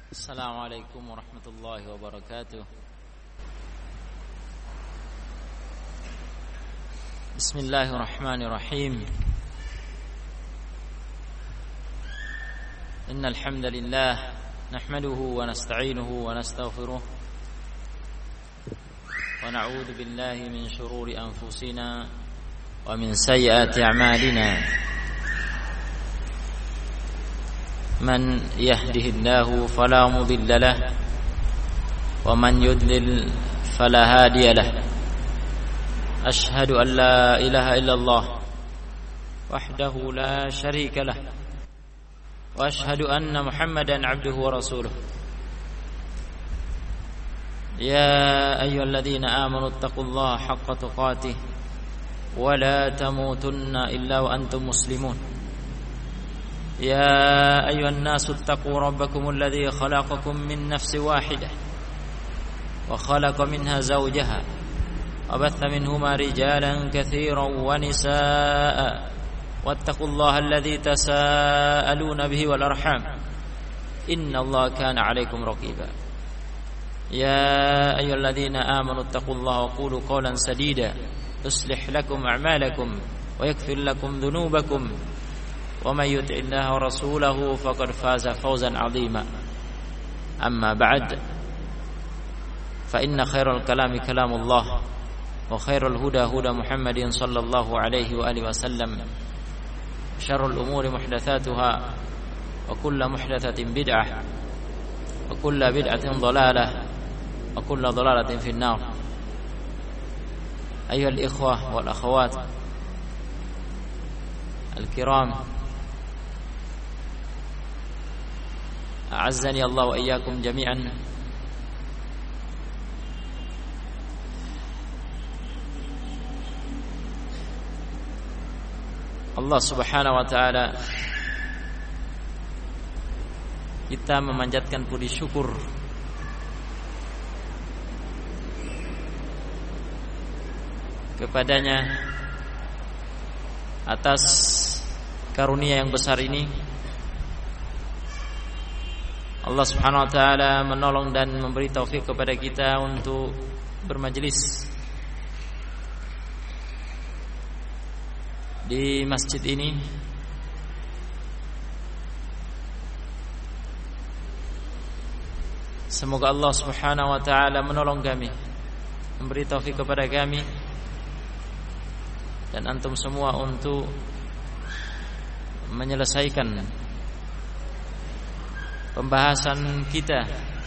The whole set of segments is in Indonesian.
Assalamualaikum warahmatullahi wabarakatuh. Bismillahirrahmanirrahim. Innal hamdalillah nahmaduhu wa nasta'inuhu wa nastaghfiruh wa na'udzu billahi min shururi anfusina wa min sayyiati a'malina. من يهده الله فلا مضل له ومن يضلل فلا هادي له أشهد أن لا إله إلا الله وحده لا شريك له وأشهد أن محمدا عبده ورسوله يا أيها الذين آمنوا اتقوا الله حق تقاته ولا تموتن إلا وأنتم مسلمون يا أيها الناس اتقوا ربكم الذي خلقكم من نفس واحدة وخلق منها زوجها وبث منهما رجالا كثيرا ونساء واتقوا الله الذي تساءلون به والأرحام إن الله كان عليكم رقيبا يا أيها الذين آمنوا اتقوا الله وقولوا قولا سديدا يصلح لكم أعمالكم ويغفر لكم ذنوبكم ومن يطع الله ورسوله فقد فاز فوزا عظيما أما بعد فإن خير الكلام كلام الله وخير الهدى هدى محمد صلى الله عليه وآله وسلم شر الأمور محدثاتها وكل محدثة بدعة وكل بدعة ضلالة وكل ضلالة في النار أيها الإخوة والأخوات الكرام أعزني الله وإياكم جميعا. Allah Subhanahu wa taala, kita memanjatkan puji syukur kepadanya atas karunia yang besar ini. Allah Subhanahu wa taala menolong dan memberi taufik kepada kita untuk bermajelis di masjid ini. Semoga Allah Subhanahu wa taala menolong kami, memberi taufik kepada kami dan antum semua untuk menyelesaikan pembahasan kita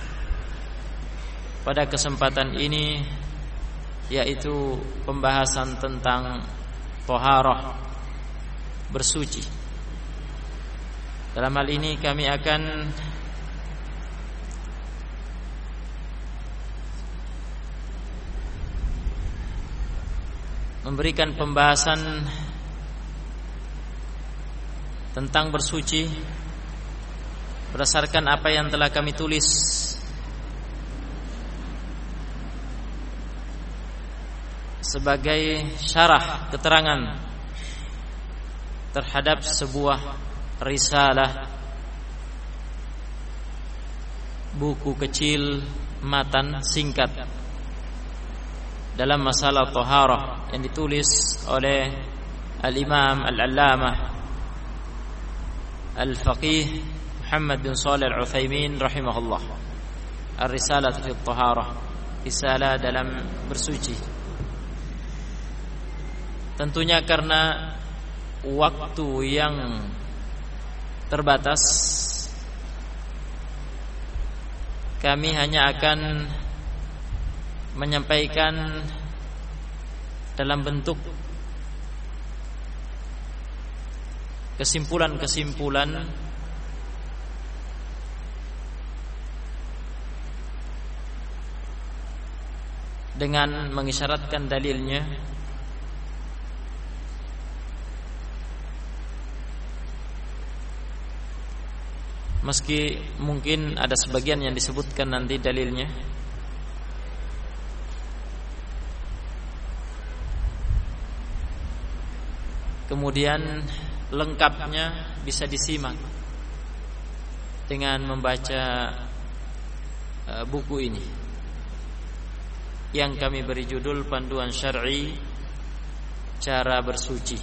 pada kesempatan ini, yaitu pembahasan tentang thaharah, bersuci. Dalam hal ini kami akan memberikan pembahasan tentang bersuci berdasarkan apa yang telah kami tulis sebagai syarah keterangan terhadap sebuah risalah, buku kecil matan singkat dalam masalah thaharah yang ditulis oleh Al-Imam Al-Allamah Al-Faqih Muhammad bin Shalih Al-Utsaimin rahimahullah. Ar-Risalah fi Thaharah, risalah dalam bersuci. Tentunya karena waktu yang terbatas, kami hanya akan menyampaikan dalam bentuk kesimpulan-kesimpulan dengan mengisyaratkan dalilnya, meski mungkin ada sebagian yang disebutkan nanti dalilnya. Kemudian lengkapnya bisa disimak dengan membaca buku ini yang kami beri judul Panduan Syar'i Cara Bersuci.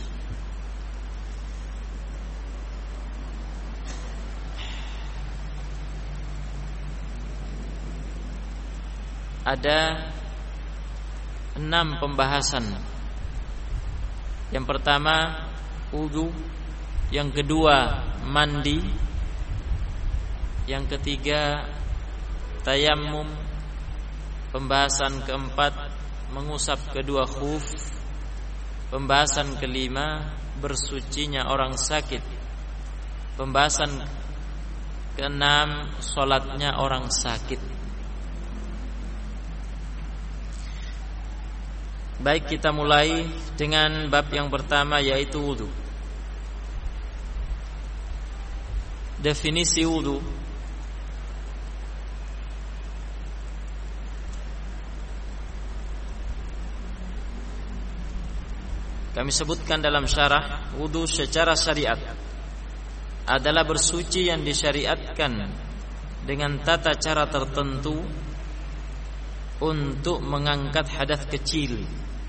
Ada 6 pembahasan. Yang pertama wudu, yang kedua mandi, yang ketiga tayammum, pembahasan keempat mengusap kedua khuf, pembahasan kelima bersucinya orang sakit, pembahasan keenam salatnya orang sakit. Baik, kita mulai dengan bab yang pertama, yaitu wudu. Definisi wudu. Kami sebutkan dalam syarah, wudu secara syariat adalah bersuci yang disyariatkan dengan tata cara tertentu untuk mengangkat hadas kecil.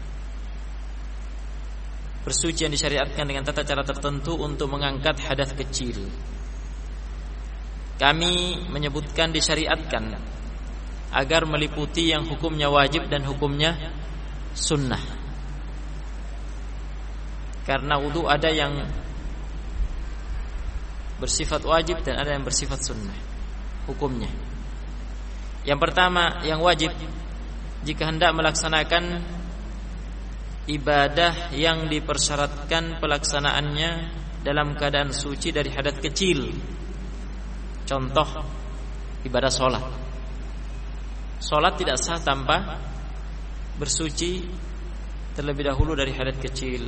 Bersuci yang disyariatkan dengan tata cara tertentu untuk mengangkat hadas kecil. Kami menyebutkan disyariatkan agar meliputi yang hukumnya wajib dan hukumnya sunnah. Karena wudu ada yang bersifat wajib dan ada yang bersifat sunnah hukumnya. Yang pertama, yang wajib, jika hendak melaksanakan ibadah yang dipersyaratkan pelaksanaannya dalam keadaan suci dari hadas kecil. Contoh, ibadah sholat. Sholat tidak sah tanpa bersuci terlebih dahulu dari hadas kecil.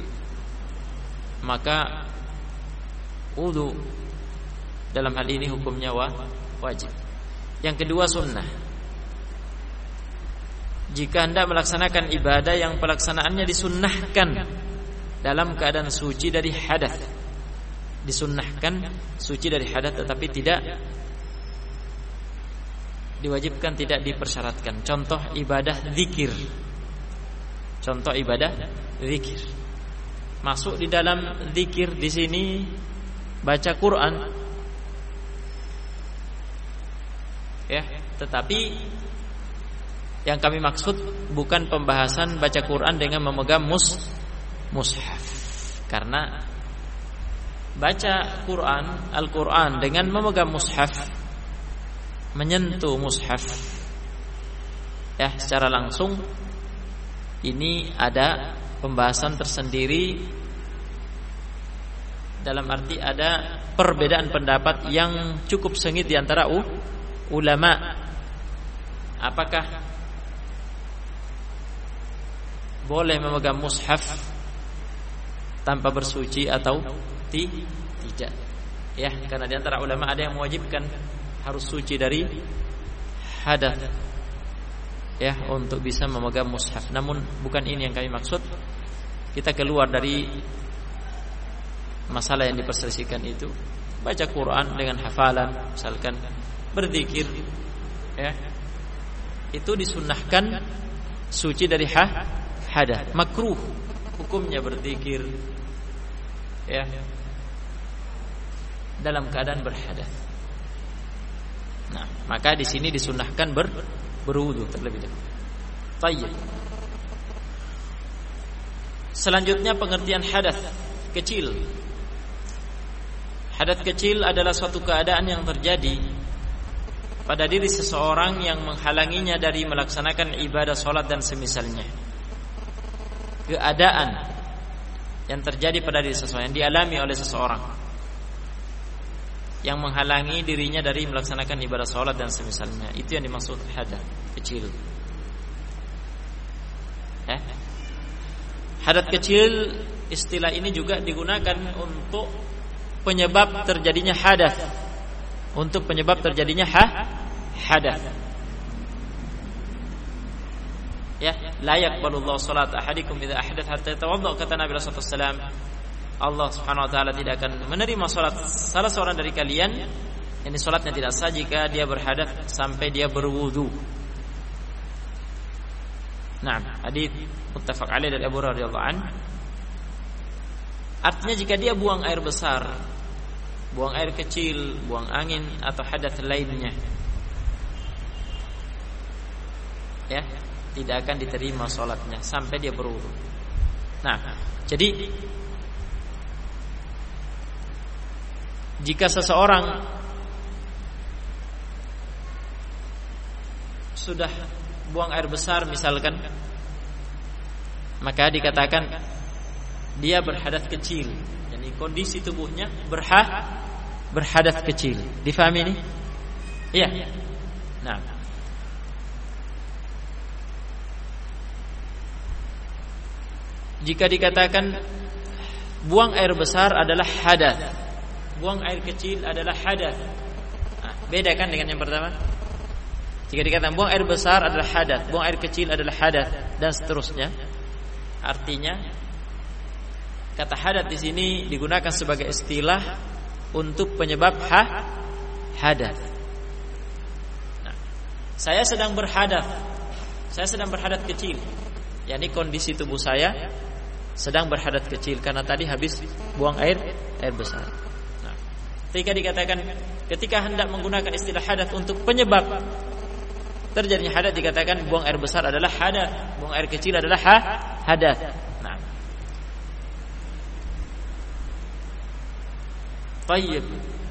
Maka wudu dalam hal ini hukumnya wajib. Yang kedua, sunnah. Jika hendak melaksanakan ibadah yang pelaksanaannya disunnahkan dalam keadaan suci dari hadas, disunnahkan suci dari hadas tetapi tidak diwajibkan, tidak dipersyaratkan. Contoh ibadah zikir. Contoh ibadah zikir. Masuk di dalam zikir di sini baca Quran. Ya, tetapi yang kami maksud bukan pembahasan baca Quran dengan memegang mushaf. Karena baca Quran, Al-Quran dengan memegang mushaf, menyentuh mushaf ya secara langsung, ini ada pembahasan tersendiri. Dalam arti ada perbedaan pendapat yang cukup sengit di antara ulama. Apakah boleh memegang mushaf tanpa bersuci atau tidak? Ya, karena di antara ulama ada yang mewajibkan harus suci dari hadas ya untuk bisa memegang mushaf. Namun bukan ini yang kami maksud. Kita keluar dari masalah yang diperselisihkan itu. Baca Quran dengan hafalan, misalkan berzikir ya, itu disunnahkan suci dari hadas. Makruh hukumnya berzikir ya dalam keadaan berhadas. Nah, maka di sini disunnahkan berwudu terlebih dahulu. Tayyib. Selanjutnya pengertian hadas kecil. Hadas kecil adalah suatu keadaan yang terjadi pada diri seseorang yang menghalanginya dari melaksanakan ibadah salat dan semisalnya. Keadaan yang terjadi pada diri seseorang, yang dialami oleh seseorang, yang menghalangi dirinya dari melaksanakan ibadah salat dan semisalnya, itu yang dimaksud hadas kecil. Hadas kecil, istilah ini juga digunakan untuk penyebab terjadinya hadas, untuk penyebab terjadinya hadas. Ya, la yaqbalullahu salat ahadikum idza ahdatha hatta yatawadda, kata Nabi sallallahu alaihi wasallam. Allah Subhanahu wa taala tidak akan menerima salat salah seorang dari kalian Ini salatnya tidak sah jika dia berhadath sampai dia berwudu. Nah, hadits muttafaq alaih dari Abu Hurairah radhiyallahu anhu. Artinya jika dia buang air besar, buang air kecil, buang angin atau hadath lainnya, ya, tidak akan diterima salatnya sampai dia berwudu. Nah, jadi jika seseorang sudah buang air besar misalkan, maka dikatakan dia berhadath kecil. Yani kondisi tubuhnya berhadath kecil. Difahami ini? Iya. Nah, jika dikatakan buang air besar adalah hadath, buang air kecil adalah hadath, nah, beda kan dengan yang pertama? Jika dikatakan buang air besar adalah hadath, buang air kecil adalah hadath, dan seterusnya. Artinya kata hadath di sini digunakan sebagai istilah untuk penyebab hadath. Nah, saya sedang berhadath kecil, yakni kondisi tubuh saya sedang berhadath kecil karena tadi habis buang air besar. Nah, ketika hendak menggunakan istilah hadath untuk penyebab terjadinya hadath, dikatakan buang air besar adalah hadath, buang air kecil adalah hadath. Nah, baik.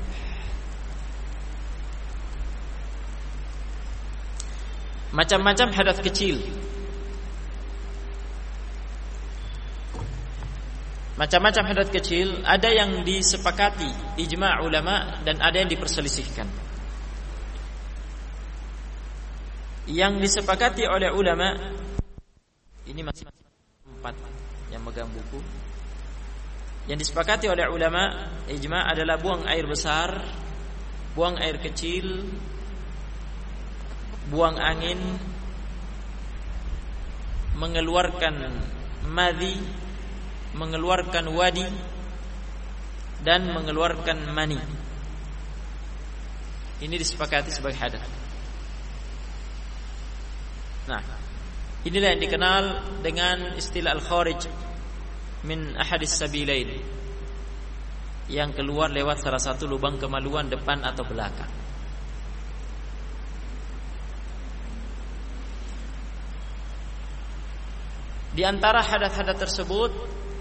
Macam-macam hadath kecil. Macam-macam hadath kecil, ada yang disepakati ijma' ulama dan ada yang diperselisihkan. Yang disepakati oleh ulama, ini masih 4 yang megang buku. Yang disepakati oleh ulama ijma' adalah buang air besar, buang air kecil, buang angin, mengeluarkan madhi, mengeluarkan wadi, dan mengeluarkan mani. Ini disepakati sebagai hadath. Nah, inilah yang dikenal dengan istilah al-kharij min ahadis sabilain, yang keluar lewat salah satu lubang kemaluan depan atau belakang. Di antara hadath-hadath tersebut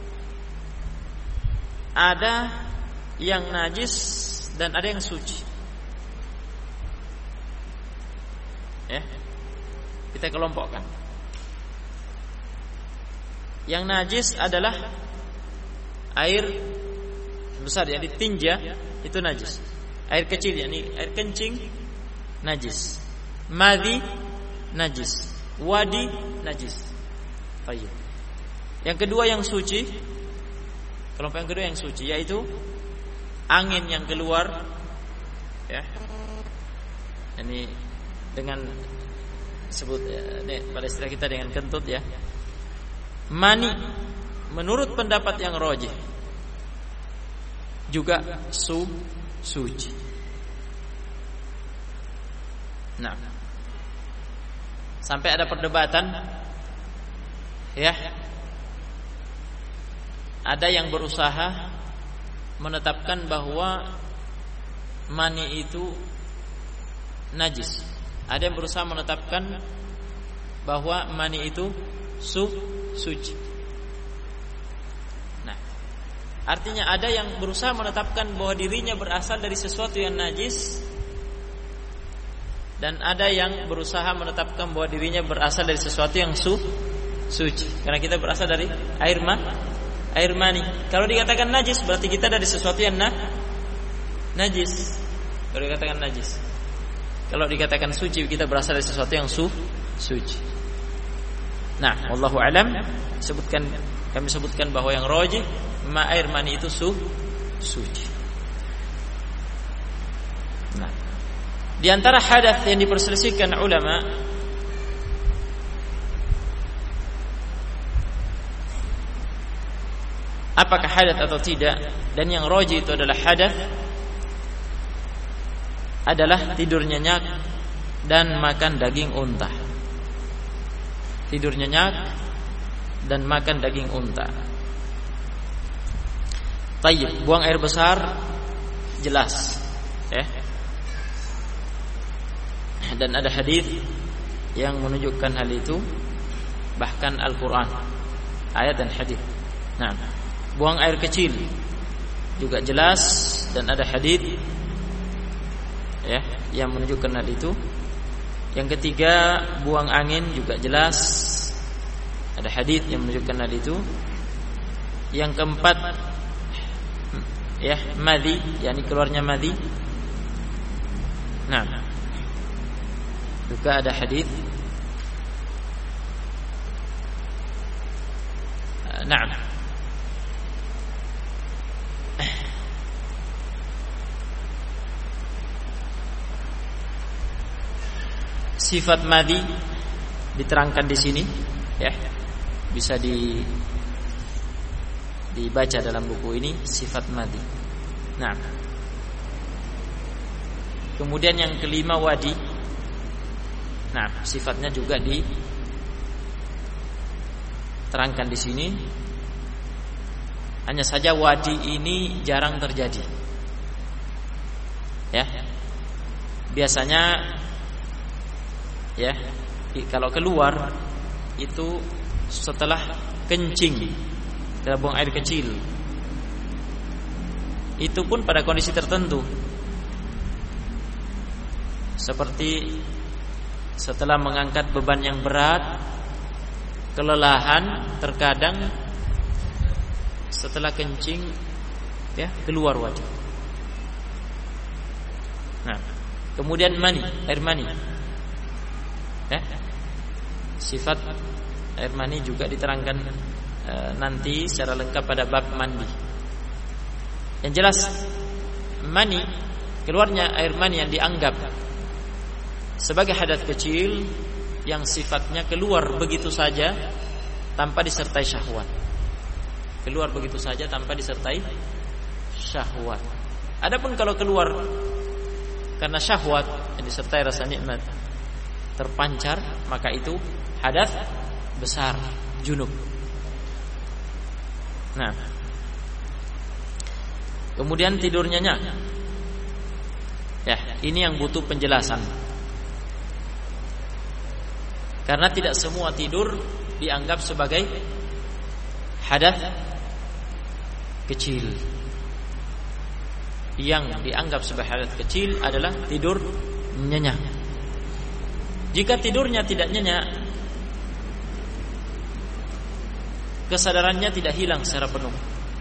ada yang najis dan ada yang suci. Ya, kita kelompokkan. Yang najis adalah air besar, yang ditinja itu najis. Air kecil, yakni air kencing, najis. Madhi, najis. Wadi, najis. Baik. Yang kedua yang suci, kelompok yang kedua yang suci, yaitu angin yang keluar, ya. Ini dengan sebut pada istilah kita dengan kentut, ya. Mani menurut pendapat yang rajih juga suci. Nah, sampai ada perdebatan, ya. Ada yang berusaha menetapkan bahwa mani itu najis. Ada yang berusaha menetapkan bahwa mani itu suci. Nah, artinya ada yang berusaha menetapkan bahwa dirinya berasal dari sesuatu yang najis, dan ada yang berusaha menetapkan bahwa dirinya berasal dari sesuatu yang suci. Karena kita berasal dari air mani. Kalau dikatakan najis berarti kita dari sesuatu yang najis. Kalau dikatakan najis. Kalau dikatakan suci, kita berasal dari sesuatu yang suci. Nah, wallahu alam, kami sebutkan bahwa yang rajih air mani itu suci. Nah, di antara hadath yang diperselisihkan ulama, apakah hadath atau tidak, dan yang rajih itu adalah hadath, adalah tidur nyenyak dan makan daging unta. Tidur nyenyak dan makan daging unta. Tayyib, buang air besar jelas, ya. Dan ada hadis yang menunjukkan hal itu, bahkan Al-Qur'an, ayat dan hadis. Nah, buang air kecil juga jelas dan ada hadis, ya, yang menunjukkan hal itu. Yang ketiga, buang angin juga jelas, ada hadis yang menunjukkan hal itu. Yang keempat, ya, madhi, yakni keluarnya madhi. Nah, juga ada hadis. Nah, sifat madhi diterangkan di sini, ya, bisa dibaca dalam buku ini, sifat madhi. Nah, kemudian yang kelima wadi. Nah, sifatnya juga diterangkan di sini. Hanya saja wadi ini jarang terjadi, ya. Biasanya, ya, kalau keluar itu setelah kencing, setelah buang air kecil. Itu pun pada kondisi tertentu, seperti setelah mengangkat beban yang berat, kelelahan, terkadang setelah kencing, ya, keluar wadi. Nah, kemudian mani, air mani, ya. Sifat air mani juga diterangkan nanti secara lengkap pada bab mandi. Yang jelas, mani, keluarnya air mani yang dianggap sebagai hadas kecil yang sifatnya keluar begitu saja tanpa disertai syahwat. Keluar begitu saja tanpa disertai syahwat. Adapun kalau keluar karena syahwat yang disertai rasa nikmat terpancar, maka itu hadas besar, junub. Nah, kemudian tidur nyenyak. Ya, ini yang butuh penjelasan. Karena tidak semua tidur dianggap sebagai hadas kecil. Yang dianggap sebagai hadas kecil adalah tidur nyenyak. Jika tidurnya tidak nyenyak, kesadarannya tidak hilang secara penuh.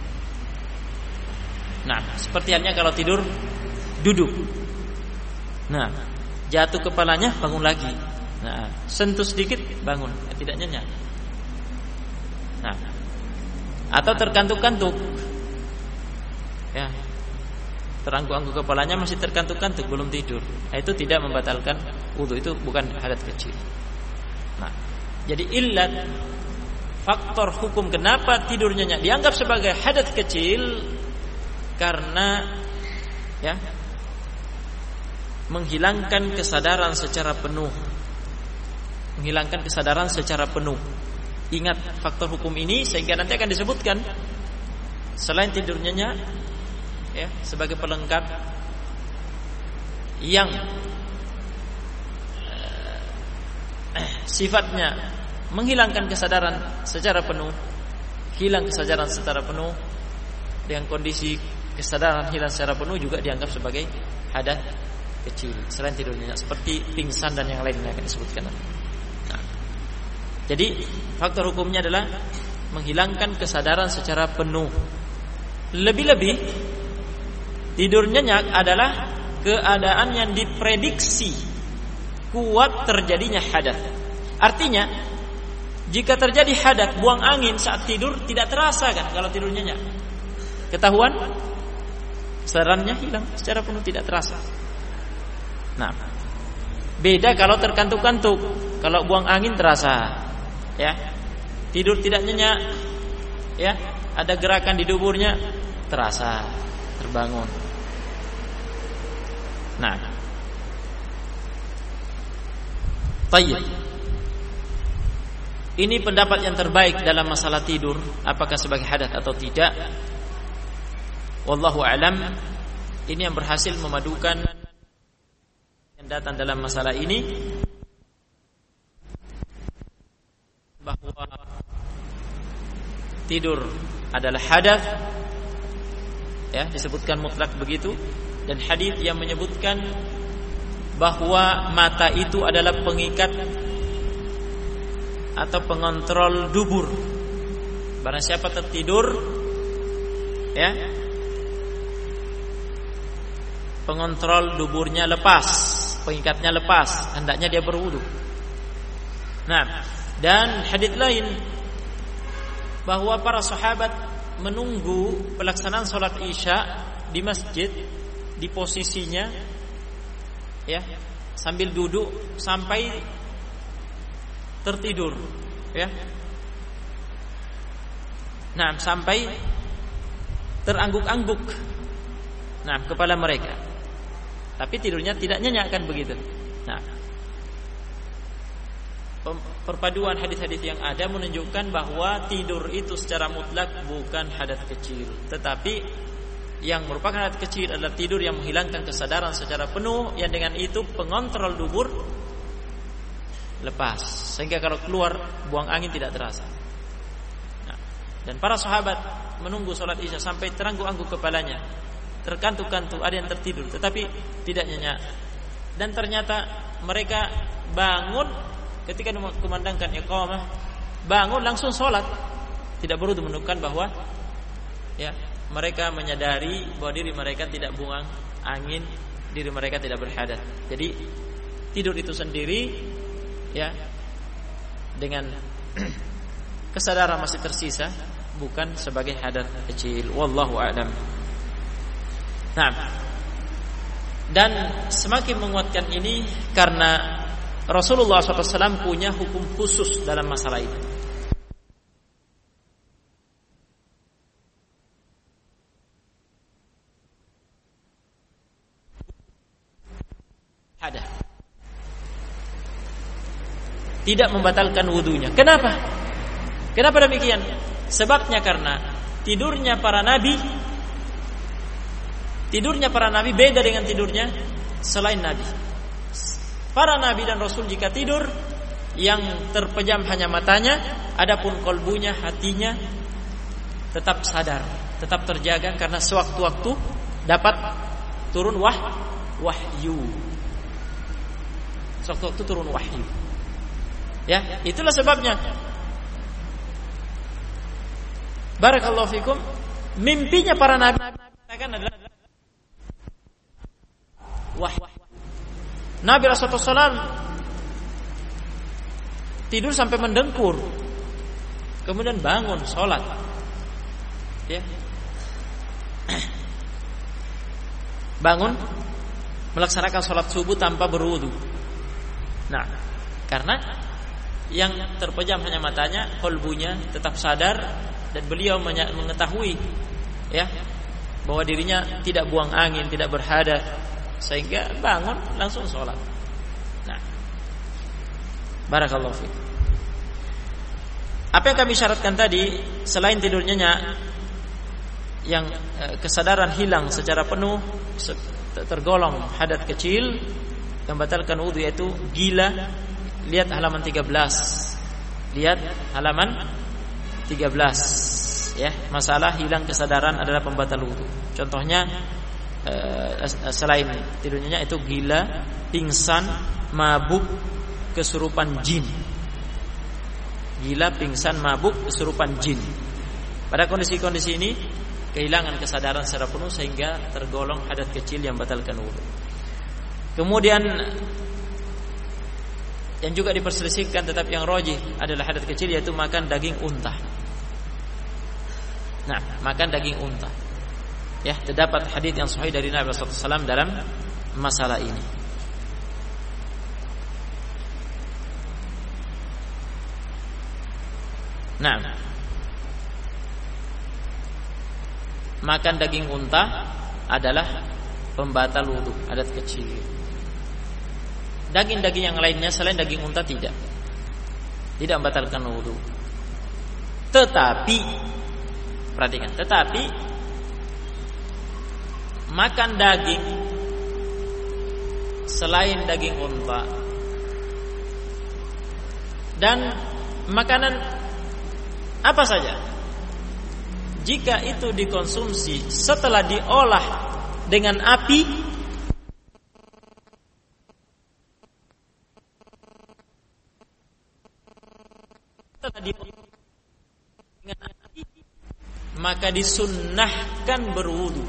Nah, seperti halnya kalau tidur duduk. Nah, jatuh kepalanya, bangun lagi. Nah, sentuh sedikit, bangun, tidak nyenyak. Nah, atau terkantuk-kantuk, ya, teranggu-anggu kepalanya masih terkantuk-kantuk, belum tidur. Nah, itu tidak membatalkan wudu, itu bukan hadas kecil. Nah, jadi illat, faktor hukum kenapa tidur nyenyak dianggap sebagai hadas kecil, karena, ya, menghilangkan kesadaran secara penuh. Menghilangkan kesadaran secara penuh. Ingat faktor hukum ini sehingga nanti akan disebutkan selain tidur nyenyak, ya, sebagai pelengkap yang sifatnya menghilangkan kesadaran secara penuh. Hilang kesadaran secara penuh dengan kondisi kesadaran hilang secara penuh juga dianggap sebagai hadas kecil selain tidur nyenyak, seperti pingsan dan yang lainnya akan disebutkan. Nah, jadi faktor hukumnya adalah menghilangkan kesadaran secara penuh. Lebih-lebih tidur nyenyak adalah keadaan yang diprediksi kuat terjadinya hadas. Artinya, jika terjadi hadas, buang angin saat tidur tidak terasa kan kalau tidur nyenyak. Ketahuan kesadarannya hilang secara penuh, tidak terasa. Nah, beda kalau terkantuk-kantuk. Kalau buang angin terasa, ya. Tidur tidak nyenyak, ya. Ada gerakan di tubuhnya, terasa, terbangun. Nah, Tayyib. Ini pendapat yang terbaik dalam masalah tidur, apakah sebagai hadas atau tidak. Wallahu a'lam. Ini yang berhasil memadukan yang datang dalam masalah ini, bahwa tidur adalah hadas, ya, disebutkan mutlak begitu, dan hadis yang menyebutkan bahwa mata itu adalah pengikat atau pengontrol dubur. Barang siapa tertidur, ya, pengontrol duburnya lepas, pengikatnya lepas, hendaknya dia berwudu. Nah, dan hadis lain bahwa para sahabat menunggu pelaksanaan salat Isya di masjid di posisinya, ya, sambil duduk sampai tertidur, ya. Nah, sampai terangguk-angguk, nah, kepala mereka. Tapi tidurnya tidak nyenyak, kan begitu. Nah, perpaduan hadis-hadis yang ada menunjukkan bahwa tidur itu secara mutlak bukan hadas kecil, tetapi yang merupakan hadas kecil adalah tidur yang menghilangkan kesadaran secara penuh, yang dengan itu pengontrol dubur lepas, sehingga kalau keluar buang angin tidak terasa. Nah, dan para sahabat menunggu sholat Isya sampai terangguk-angguk kepalanya, terkantuk-kantuk, ada yang tertidur tetapi tidak nyenyak. Dan ternyata mereka bangun ketika kumandangkan iqamah, bangun langsung sholat, tidak berwudu, menunjukkan bahwa, ya, mereka menyadari bahwa diri mereka tidak buang angin, diri mereka tidak berhadas. Jadi tidur itu sendiri, ya, dengan kesadaran masih tersisa, bukan sebagai hadas kecil. Wallahu a'lam. Nah, dan semakin menguatkan ini karena Rasulullah SAW punya hukum khusus dalam masalah itu. Hadas tidak membatalkan wudunya. Kenapa? Kenapa demikian? Sebabnya karena tidurnya para nabi beda dengan tidurnya selain nabi. Para nabi dan rasul jika tidur, yang terpejam hanya matanya, adapun kolbunya, hatinya tetap sadar, tetap terjaga, karena sewaktu-waktu dapat turun wahyu. Sewaktu-waktu turun wahyu. Ya, itulah sebabnya. Barakallahu fikum. Mimpinya para nabi akan adalah wahyu. Nabi Rasulullah SAW tidur sampai mendengkur, kemudian bangun sholat, ya, bangun melaksanakan sholat subuh tanpa berwudu. Nah, karena yang terpejam hanya matanya, kolbunya tetap sadar, dan beliau mengetahui, ya, bahwa dirinya tidak buang angin, tidak berhadas, sehingga bangun langsung sholat. Nah, barakallahu fiik. Apa yang kami syaratkan tadi, selain tidur nyenyak, yang kesadaran hilang secara penuh, tergolong hadas kecil yang batalkan wudu, yaitu gila. Lihat halaman 13. Lihat halaman 13, ya. Masalah hilang kesadaran adalah pembatal wudu. Contohnya, selain tidurnya itu gila, pingsan, mabuk, kesurupan jin. Gila, pingsan, mabuk, kesurupan jin. Pada kondisi-kondisi ini kehilangan kesadaran secara penuh sehingga tergolong hadas kecil yang batalkan wudu. Kemudian yang juga diperselisihkan tetap yang rajih adalah hadas kecil, yaitu makan daging unta. Nah, makan daging unta. Ya, terdapat hadis yang sahih dari Nabi sallallahu alaihi wasallam dalam masalah ini. Nah, makan daging unta adalah pembatal wudu, hadas kecil. daging-daging yang lainnya selain daging unta tidak membatalkan wudu. Tetapi perhatikan, tetapi makan daging selain daging unta dan makanan apa saja, jika itu dikonsumsi setelah diolah dengan api, maka disunnahkan berwudu.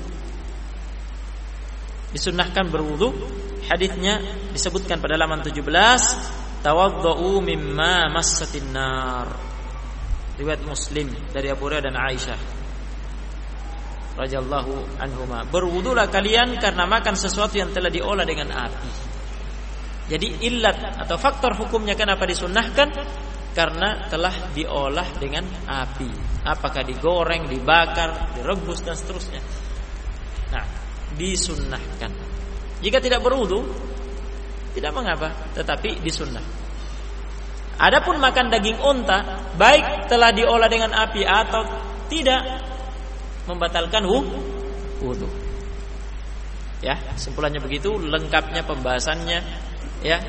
Disunnahkan berwudu. Hadisnya disebutkan pada halaman 17, tawaddu mimma massatin nar. Riwayat Muslim dari Abu Hurairah dan Aisyah radhiyallahu anhuma. Berwudulah kalian karena makan sesuatu yang telah diolah dengan api. Jadi illat atau faktor hukumnya kenapa disunnahkan? Karena telah diolah dengan api. Apakah digoreng, dibakar, direbus dan seterusnya. Nah, disunnahkan. Jika tidak berwudu, tidak mengapa, tetapi disunnah. Adapun makan daging unta, baik telah diolah dengan api atau tidak, membatalkan wudu. Ya, simpulannya begitu, lengkapnya pembahasannya ya.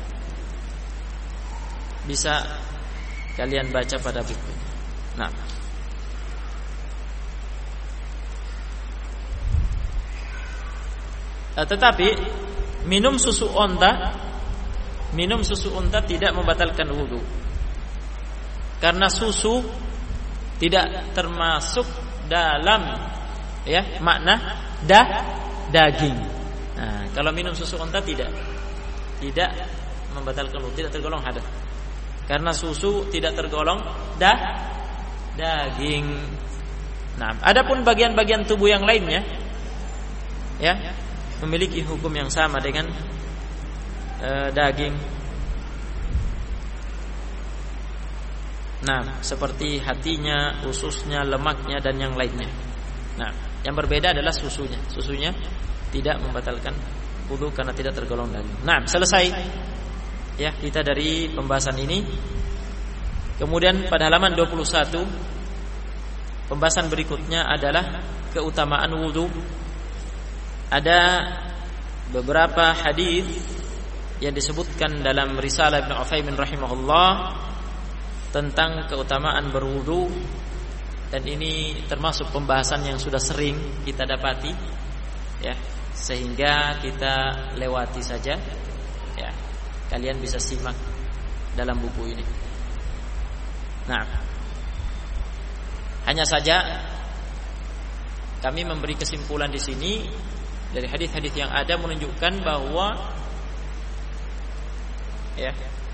Bisa kalian baca pada buku. Nah, tetapi minum susu unta tidak membatalkan wudu, karena susu tidak termasuk dalam ya makna daging. Nah, kalau minum susu unta tidak membatalkan wudu, tidak tergolong hadas. Karena susu tidak tergolong daging. Nah, adapun bagian-bagian tubuh yang lainnya ya memiliki hukum yang sama dengan daging. Nah, seperti hatinya, ususnya, lemaknya dan yang lainnya. Nah, yang berbeda adalah susunya. Susunya tidak membatalkan wudu karena tidak tergolong daging. Nah, selesai ya kita dari pembahasan ini. Kemudian pada halaman 21 pembahasan berikutnya adalah keutamaan wudu. Ada beberapa hadis yang disebutkan dalam risalah Ibnu Utsaimin rahimahullah tentang keutamaan berwudu, dan ini termasuk pembahasan yang sudah sering kita dapati ya, sehingga kita lewati saja ya. Kalian bisa simak dalam buku ini. Nah, hanya saja kami memberi kesimpulan di sini dari hadis-hadis yang ada menunjukkan bahwa ya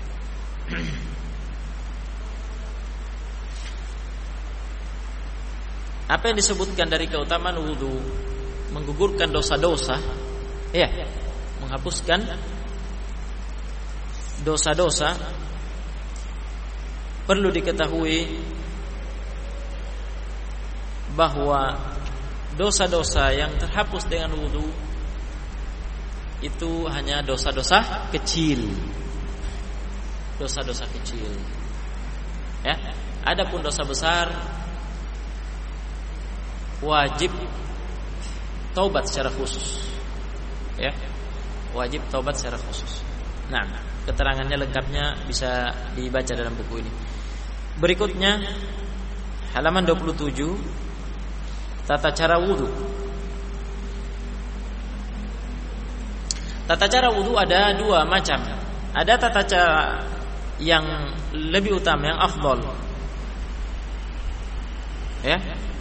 apa yang disebutkan dari keutamaan wudu menggugurkan dosa-dosa ya, menghapuskan dosa-dosa, perlu diketahui bahwa dosa-dosa yang terhapus dengan wudu itu hanya dosa-dosa kecil. Dosa-dosa kecil. Ya, adapun dosa besar wajib taubat secara khusus. Ya. Wajib taubat secara khusus. Nah, keterangannya lengkapnya bisa dibaca dalam buku ini. Berikutnya halaman 27, tata cara wudu. Tata cara wudu ada dua macam. Ada tata cara yang lebih utama, yang afdal, ya,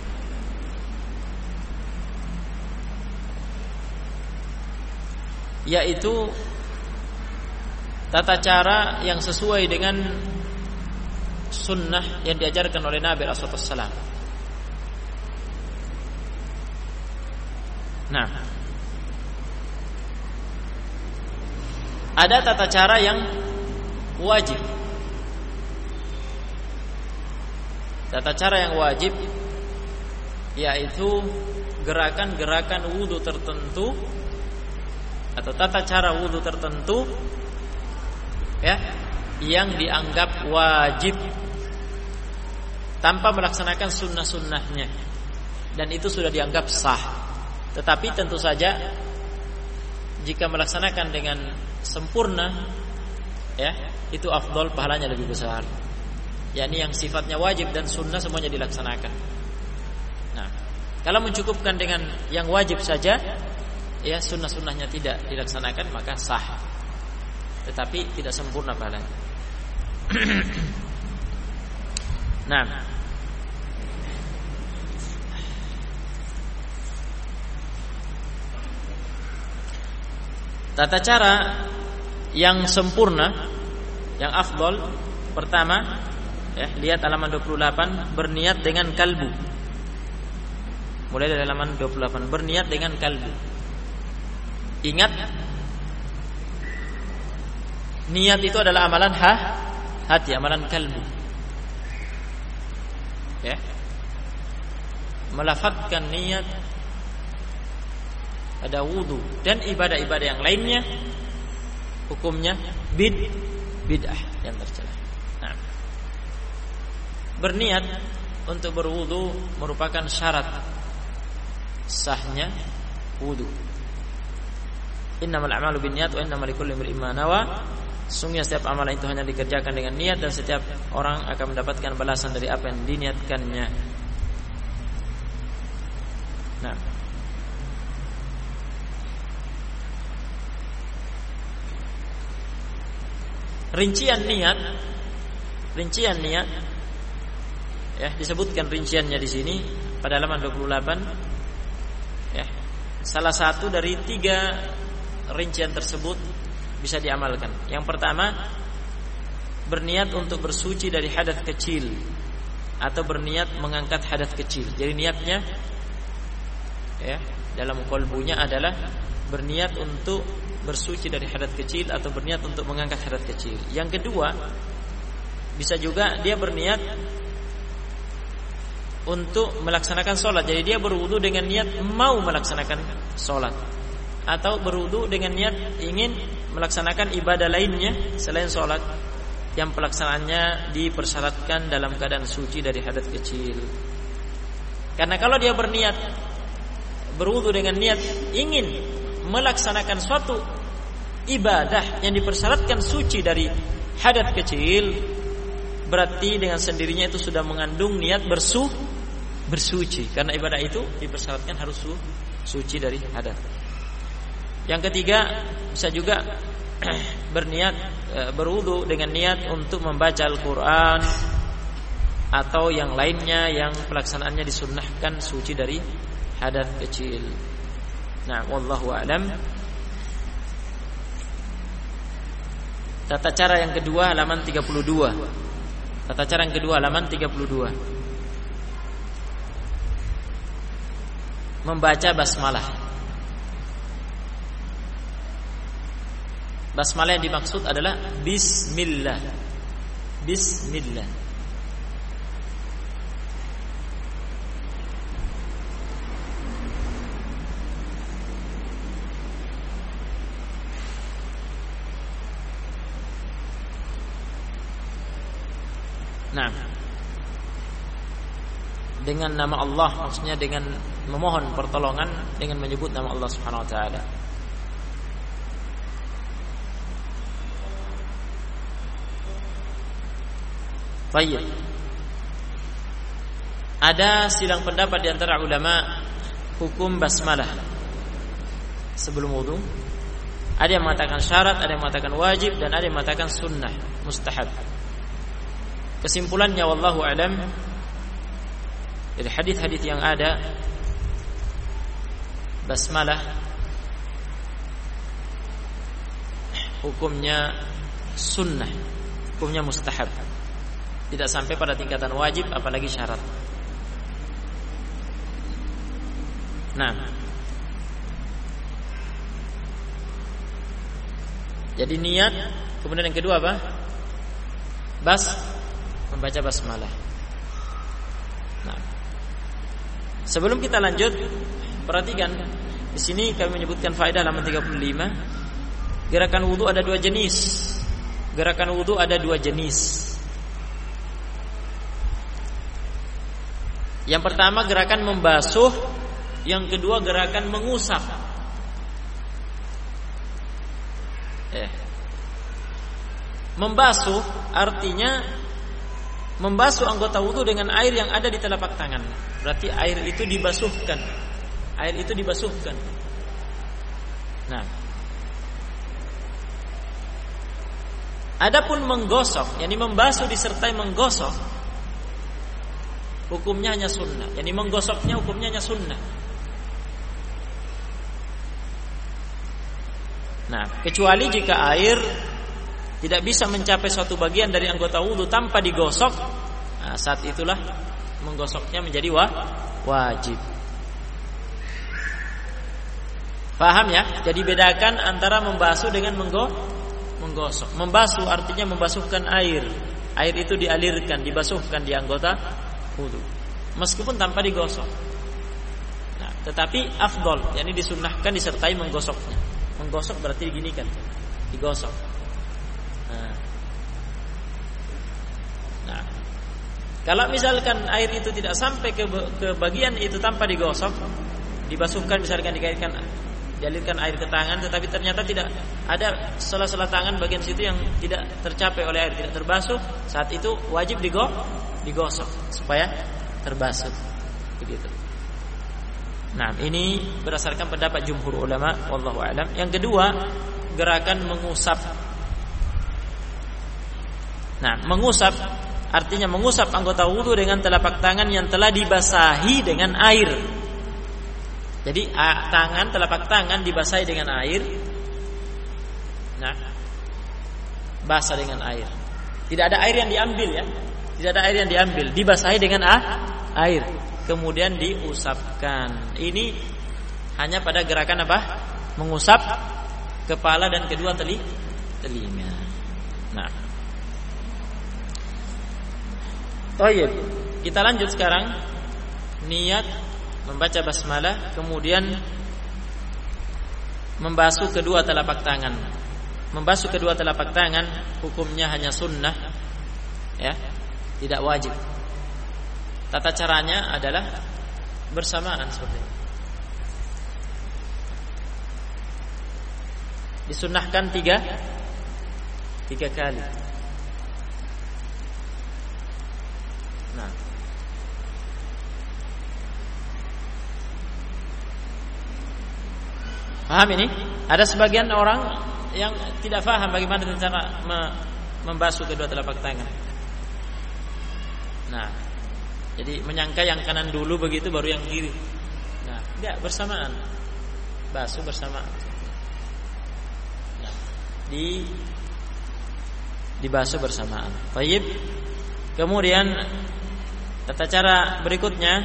yaitu tata cara yang sesuai dengan sunnah yang diajarkan oleh Nabi SAW. Nah, ada tata cara yang wajib. Tata cara yang wajib yaitu gerakan-gerakan wudu tertentu atau tata cara wudu tertentu ya, yang dianggap wajib tanpa melaksanakan sunnah-sunnahnya, dan itu sudah dianggap sah. Tetapi tentu saja jika melaksanakan dengan sempurna, ya, itu afdal, pahalanya lebih besar. yakni yang sifatnya wajib dan sunnah semuanya dilaksanakan. Nah, kalau mencukupkan dengan yang wajib saja, ya sunnah-sunnahnya tidak dilaksanakan, maka sah, tetapi tidak sempurna pahalanya. Nah, tata cara yang sempurna, yang afdal, pertama, ya, lihat halaman 28, berniat dengan kalbu. Mulai dari halaman 28, berniat dengan kalbu. Ingat, niat itu adalah amalan hati, amalan kalbu. Ya, melafadzkan niat pada wudu dan ibadah-ibadah yang lainnya, hukumnya bid'ah yang tercela. Nah, berniat untuk berwudu merupakan syarat sahnya wudu. Innamal a'malu binniyat wa innamal likulli imrin ma nawa. Sungguhnya setiap amalan itu hanya dikerjakan dengan niat, dan setiap orang akan mendapatkan balasan dari apa yang diniatkannya. Nah, rincian niat, ya, disebutkan rinciannya di sini pada halaman 28. Ya, salah satu dari 3 rincian tersebut bisa diamalkan. Yang pertama, berniat untuk bersuci dari hadatsy kecil atau berniat mengangkat hadatsy kecil. Jadi niatnya, ya, dalam qalbunya adalah berniat untuk bersuci dari hadatsy kecil atau berniat untuk mengangkat hadatsy kecil. Yang kedua, bisa juga dia berniat untuk melaksanakan sholat. Jadi dia berwudu dengan niat mau melaksanakan sholat, atau berwudu dengan niat ingin melaksanakan ibadah lainnya selain sholat yang pelaksanaannya dipersyaratkan dalam keadaan suci dari hadatsy kecil. Karena kalau dia berniat berwudu dengan niat ingin melaksanakan suatu ibadah yang dipersyaratkan suci dari hadatsy kecil, berarti dengan sendirinya itu sudah mengandung niat bersuci, karena ibadah itu dipersyaratkan harus suci dari hadatsy. Yang ketiga, bisa juga berniat berwudu dengan niat untuk membaca Al-Quran atau yang lainnya yang pelaksanaannya disunnahkan suci dari hadatsy kecil. Nah, wallahu a'lam. Tata cara yang kedua halaman 32. Tata cara yang kedua halaman 32. Membaca basmalah. Basmalah yang dimaksud adalah bismillah. Bismillah. Nah, dengan nama Allah, maksudnya dengan memohon pertolongan dengan menyebut nama Allah Subhanahu wa taala. Baik. Ada silang pendapat di antara ulama hukum basmalah sebelum wudu. Ada yang mengatakan syarat, ada yang mengatakan wajib, dan ada yang mengatakan sunnah, mustahab. Kesimpulannya wallahu a'lam, dari hadis-hadis yang ada, basmalah hukumnya sunnah, hukumnya mustahab. Tidak sampai pada tingkatan wajib, apalagi syarat. Nah, jadi niat, kemudian yang kedua apa? Membaca basmalah. Nah, sebelum kita lanjut, perhatikan di sini kami menyebutkan faedah halaman 35. Gerakan wudu ada 2 jenis. gerakan wudu ada dua jenis. Yang pertama gerakan membasuh, yang kedua gerakan mengusap. Membasuh artinya membasuh anggota wudu dengan air yang ada di telapak tangan. Berarti air itu dibasuhkan. Air itu dibasuhkan. Nah, adapun menggosok, yakni membasuh disertai menggosok, hukumnya hanya sunnah. Yakni menggosoknya hukumnya hanya sunnah. Nah, kecuali jika air tidak bisa mencapai suatu bagian dari anggota wudu tanpa digosok, nah, saat itulah menggosoknya menjadi wajib. Paham ya? Jadi bedakan antara membasuh dengan menggosok. Membasuh artinya membasuhkan air. Air itu dialirkan, dibasuhkan di anggota wudu, meskipun tanpa digosok. Nah, tetapi afdol, yakni disunnahkan disertai menggosoknya. Menggosok berarti diginikan, digosok. Nah, kalau misalkan air itu tidak sampai ke bagian itu tanpa digosok, dibasuhkan, misalkan dialirkan air ke tangan, tetapi ternyata tidak ada sela-sela tangan bagian situ yang tidak tercapai oleh air, tidak terbasuh, saat itu wajib digosok supaya terbasuh. Begitu. Nah, ini berdasarkan pendapat jumhur ulama, wallahu a'lam. Yang kedua, gerakan mengusap. Nah, mengusap artinya mengusap anggota wudu dengan telapak tangan yang telah dibasahi dengan air. Jadi telapak tangan dibasahi dengan air. Nah, basah dengan air. Tidak ada air yang diambil ya. Tidak ada air yang diambil, dibasahi dengan air, kemudian diusapkan. Ini hanya pada gerakan apa? Mengusap kepala dan kedua telinga. Nah, baik, kita lanjut sekarang. Niat membaca basmalah, kemudian membasuh kedua telapak tangan. Membasuh kedua telapak tangan hukumnya hanya sunnah, ya, tidak wajib. Tata caranya adalah bersamaan seperti ini. Disunnahkan tiga kali. Nah, paham ini? Ada sebagian orang yang tidak paham bagaimana cara membasuh kedua telapak tangan. Nah, jadi menyangka yang kanan dulu begitu baru yang kiri. Nah, tidak, bersamaan. Basuh bersamaan. Nah, dibasuh bersamaan. Baik. Kemudian tata cara berikutnya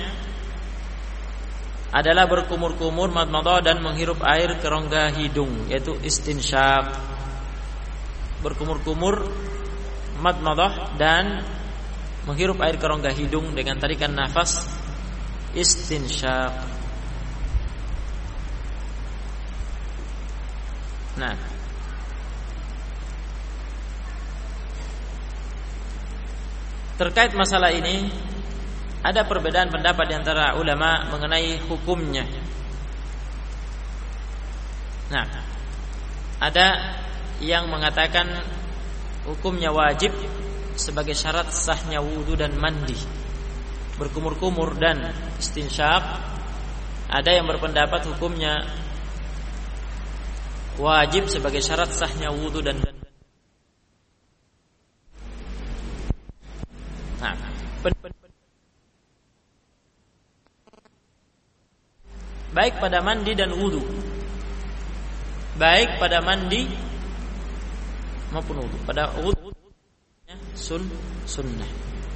adalah berkumur-kumur, madmadah, dan menghirup air ke rongga hidung, yaitu istinsyaq. Berkumur-kumur, madmadah, dan menghirup air ke rongga hidung dengan tarikan nafas istinsyaq. Nah, terkait masalah ini ada perbedaan pendapat di antara ulama mengenai hukumnya. Nah, ada yang mengatakan hukumnya wajib sebagai syarat sahnya wudu dan mandi. Berkumur-kumur dan istinsyaq. Ada yang berpendapat hukumnya wajib sebagai syarat sahnya wudu dan baik pada mandi dan wudu, baik pada mandi maupun wudu. Pada wudu sunnah.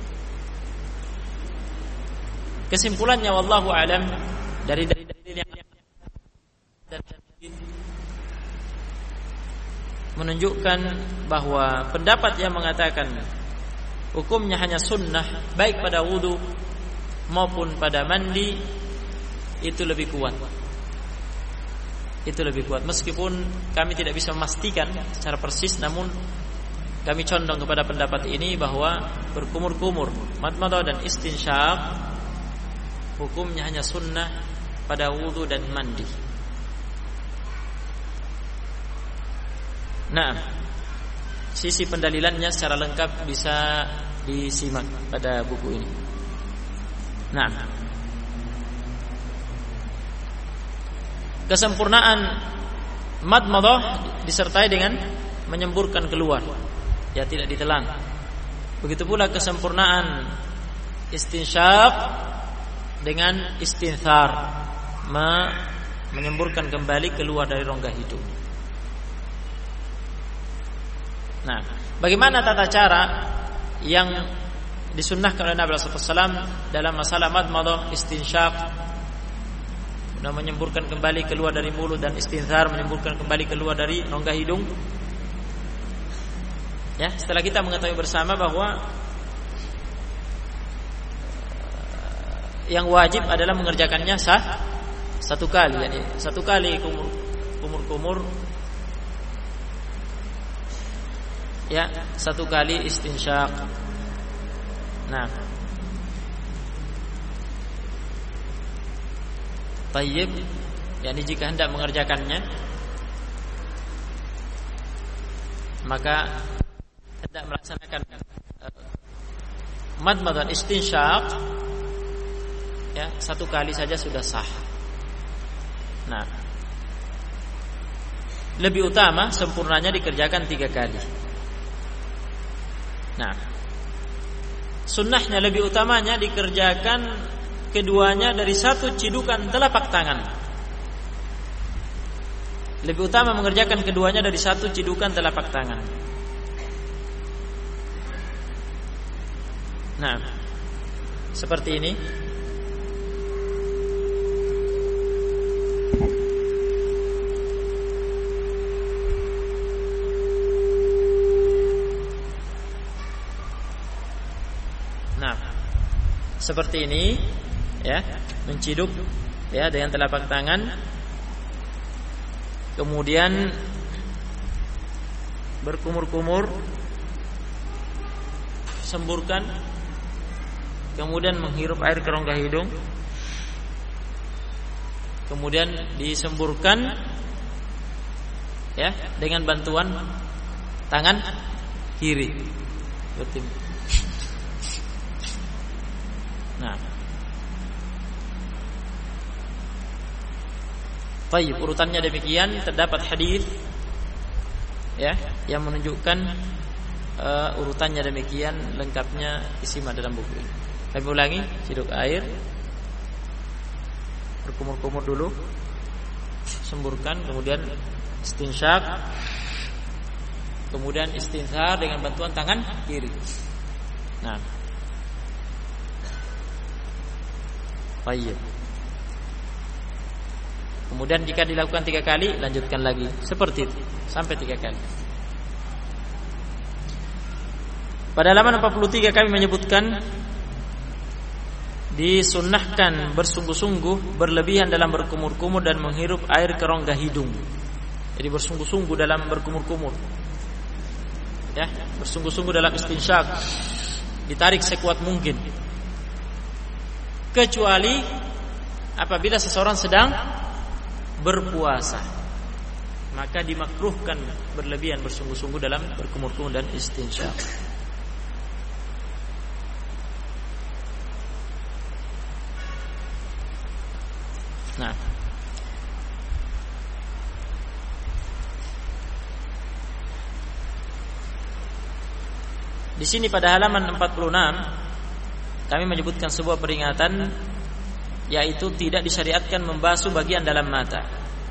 Kesimpulannya wallahu alam dari yang menunjukkan bahwa pendapat yang mengatakan hukumnya hanya sunnah baik pada wudu maupun pada mandi itu lebih kuat. Itu lebih kuat, meskipun kami tidak bisa memastikan secara persis, namun kami condong kepada pendapat ini bahwa berkumur-kumur, madmadah dan istinsyaq hukumnya hanya sunnah pada wudu dan mandi. Nah, sisi pendalilannya secara lengkap bisa disimak pada buku ini. Nah, kesempurnaan madmadah disertai dengan menyemburkan keluar, ya tidak ditelan. Begitu pula kesempurnaan istinsyaq dengan istinthar, menyemburkan kembali keluar dari rongga hidung. Nah, bagaimana tata cara yang disunnahkan oleh Nabi sallallahu alaihi wasallam dalam masalah madmadah, istinsyaq, menyemburkan kembali keluar dari mulut, dan istinthar, menyemburkan kembali keluar dari rongga hidung? Ya, setelah kita mengetahui bersama bahwa yang wajib adalah mengerjakannya satu kali, yakni satu kali kumur-kumur, ya, satu kali istinsyaq. Nah, tayyib, yakni jika hendak mengerjakannya maka hendak melaksanakan madmadah dan istinsyaq, ya, satu kali saja sudah sah. Nah, lebih utama sempurnanya dikerjakan 3 kali. Nah, sunnahnya lebih utamanya dikerjakan keduanya dari satu cidukan telapak tangan. Lebih utama mengerjakan keduanya dari satu cidukan telapak tangan. Nah, seperti ini. Nah, seperti ini, ya, menciduk, ya, dengan telapak tangan. Kemudian berkumur-kumur, semburkan, kemudian menghirup air ke rongga hidung, kemudian disemburkan, ya, dengan bantuan tangan kiri. Seperti ini. Nah, baik, urutannya demikian. Terdapat hadis, ya, yang menunjukkan urutannya demikian. Lengkapnya disimak dalam buku ini. Kami ulangi: ciduk air, berkumur-kumur dulu, semburkan, kemudian istinsyaq, kemudian istinthar dengan bantuan tangan kiri. Nah, baik. Kemudian jika dilakukan 3 kali, lanjutkan lagi seperti itu sampai 3 kali. Pada halaman 43 kami menyebutkan disunnahkan bersungguh-sungguh berlebihan dalam berkumur-kumur dan menghirup air ke rongga hidung. Jadi bersungguh-sungguh dalam berkumur-kumur, ya, bersungguh-sungguh dalam istinsyaq, ditarik sekuat mungkin. Kecuali apabila seseorang sedang berpuasa, maka dimakruhkan berlebihan bersungguh-sungguh dalam berkumur-kumur dan istinsyaq. Nah, di sini pada halaman 46 kami menyebutkan sebuah peringatan, yaitu tidak disyariatkan membasuh bagian dalam mata.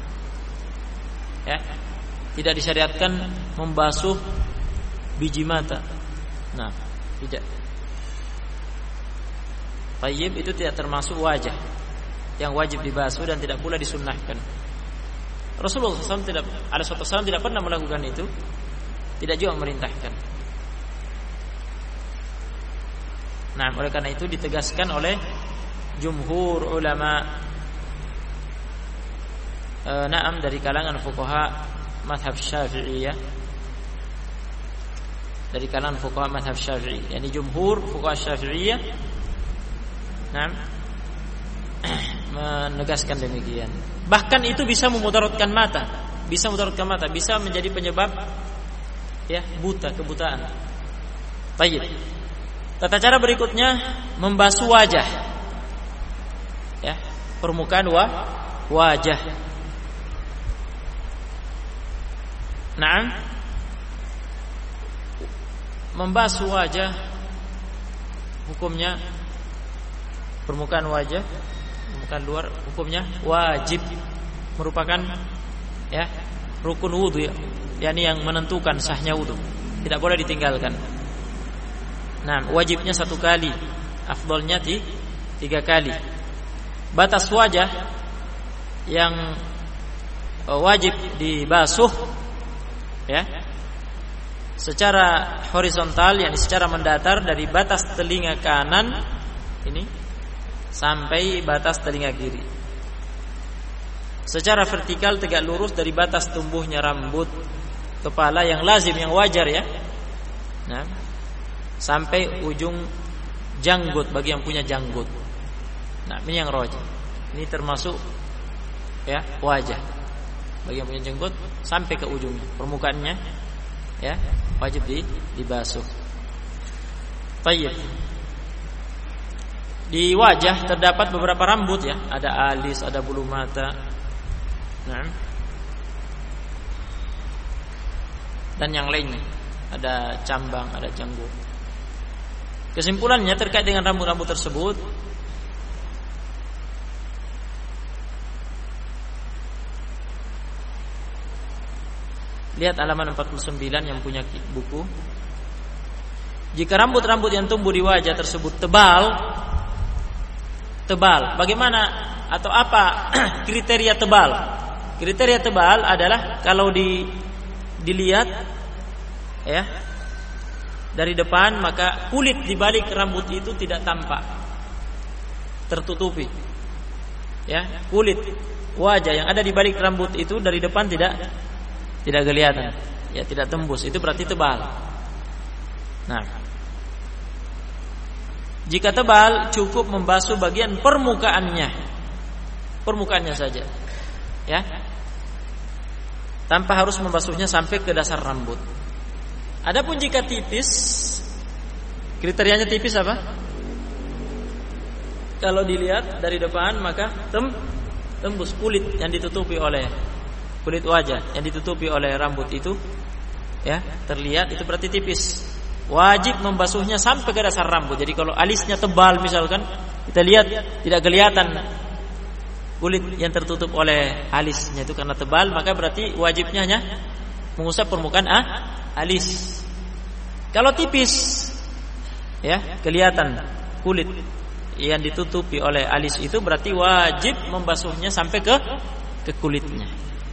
Ya, tidak disyariatkan membasuh biji mata. Nah, tidak. Tayyib itu tidak termasuk wajah yang wajib dibasuh dan tidak pula disunnahkan. Rasulullah SAW tidak pernah melakukan itu, tidak juga memerintahkan. Nah, oleh karena itu ditegaskan oleh jumhur ulama, dari kalangan fuqaha mazhab Syafi'iyah, dari kalangan fuqaha mazhab Syafi'i, yakni jumhur fuqaha Syafi'iyah menegaskan demikian. Bahkan itu bisa memudaratkan mata, bisa menjadi penyebab kebutaan. Baik. Tata cara berikutnya membasuh wajah. Ya, permukaan wajah. Membasuh wajah hukumnya permukaan wajah, permukaan luar hukumnya wajib, merupakan rukun wudu yakni yang menentukan sahnya wudu, tidak boleh ditinggalkan. Wajibnya 1 kali, afdolnya 3 kali. Batas wajah yang wajib dibasuh secara horizontal, yakni secara mendatar dari batas telinga kanan ini sampai batas telinga kiri. Secara vertikal tegak lurus dari batas tumbuhnya rambut kepala yang lazim, yang wajar sampai ujung janggut bagi yang punya janggut. Ini yang rajih. Ini termasuk wajah. Bagi yang punya janggut sampai ke ujungnya, permukaannya wajib dibasuh. Baik. Di wajah terdapat beberapa rambut ada alis, ada bulu mata. Dan yang lainnya, ada cambang, ada janggut. Kesimpulannya terkait dengan rambut-rambut tersebut, lihat halaman 49 yang punya buku. Jika rambut-rambut yang tumbuh di wajah tersebut tebal, bagaimana atau apa kriteria tebal? Kriteria tebal adalah kalau dilihat dari depan, maka kulit di balik rambut itu tidak tampak, tertutupi. Kulit wajah yang ada di balik rambut itu dari depan tidak kelihatan, tidak tembus. Itu berarti tebal. Jika tebal, cukup membasuh bagian permukaannya saja, tanpa harus membasuhnya sampai ke dasar rambut. Adapun jika tipis, kriterianya tipis apa? Kalau dilihat dari depan, maka tembus kulit yang ditutupi oleh kulit wajah yang ditutupi oleh rambut itu, terlihat, itu berarti tipis. Wajib membasuhnya sampai ke dasar rambut. Jadi kalau alisnya tebal misalkan, kita lihat tidak kelihatan kulit yang tertutup oleh alisnya itu karena tebal, maka berarti wajibnya hanya mengusap permukaan alis. Kalau tipis, kelihatan kulit yang ditutupi oleh alis itu, berarti wajib membasuhnya sampai ke kulitnya.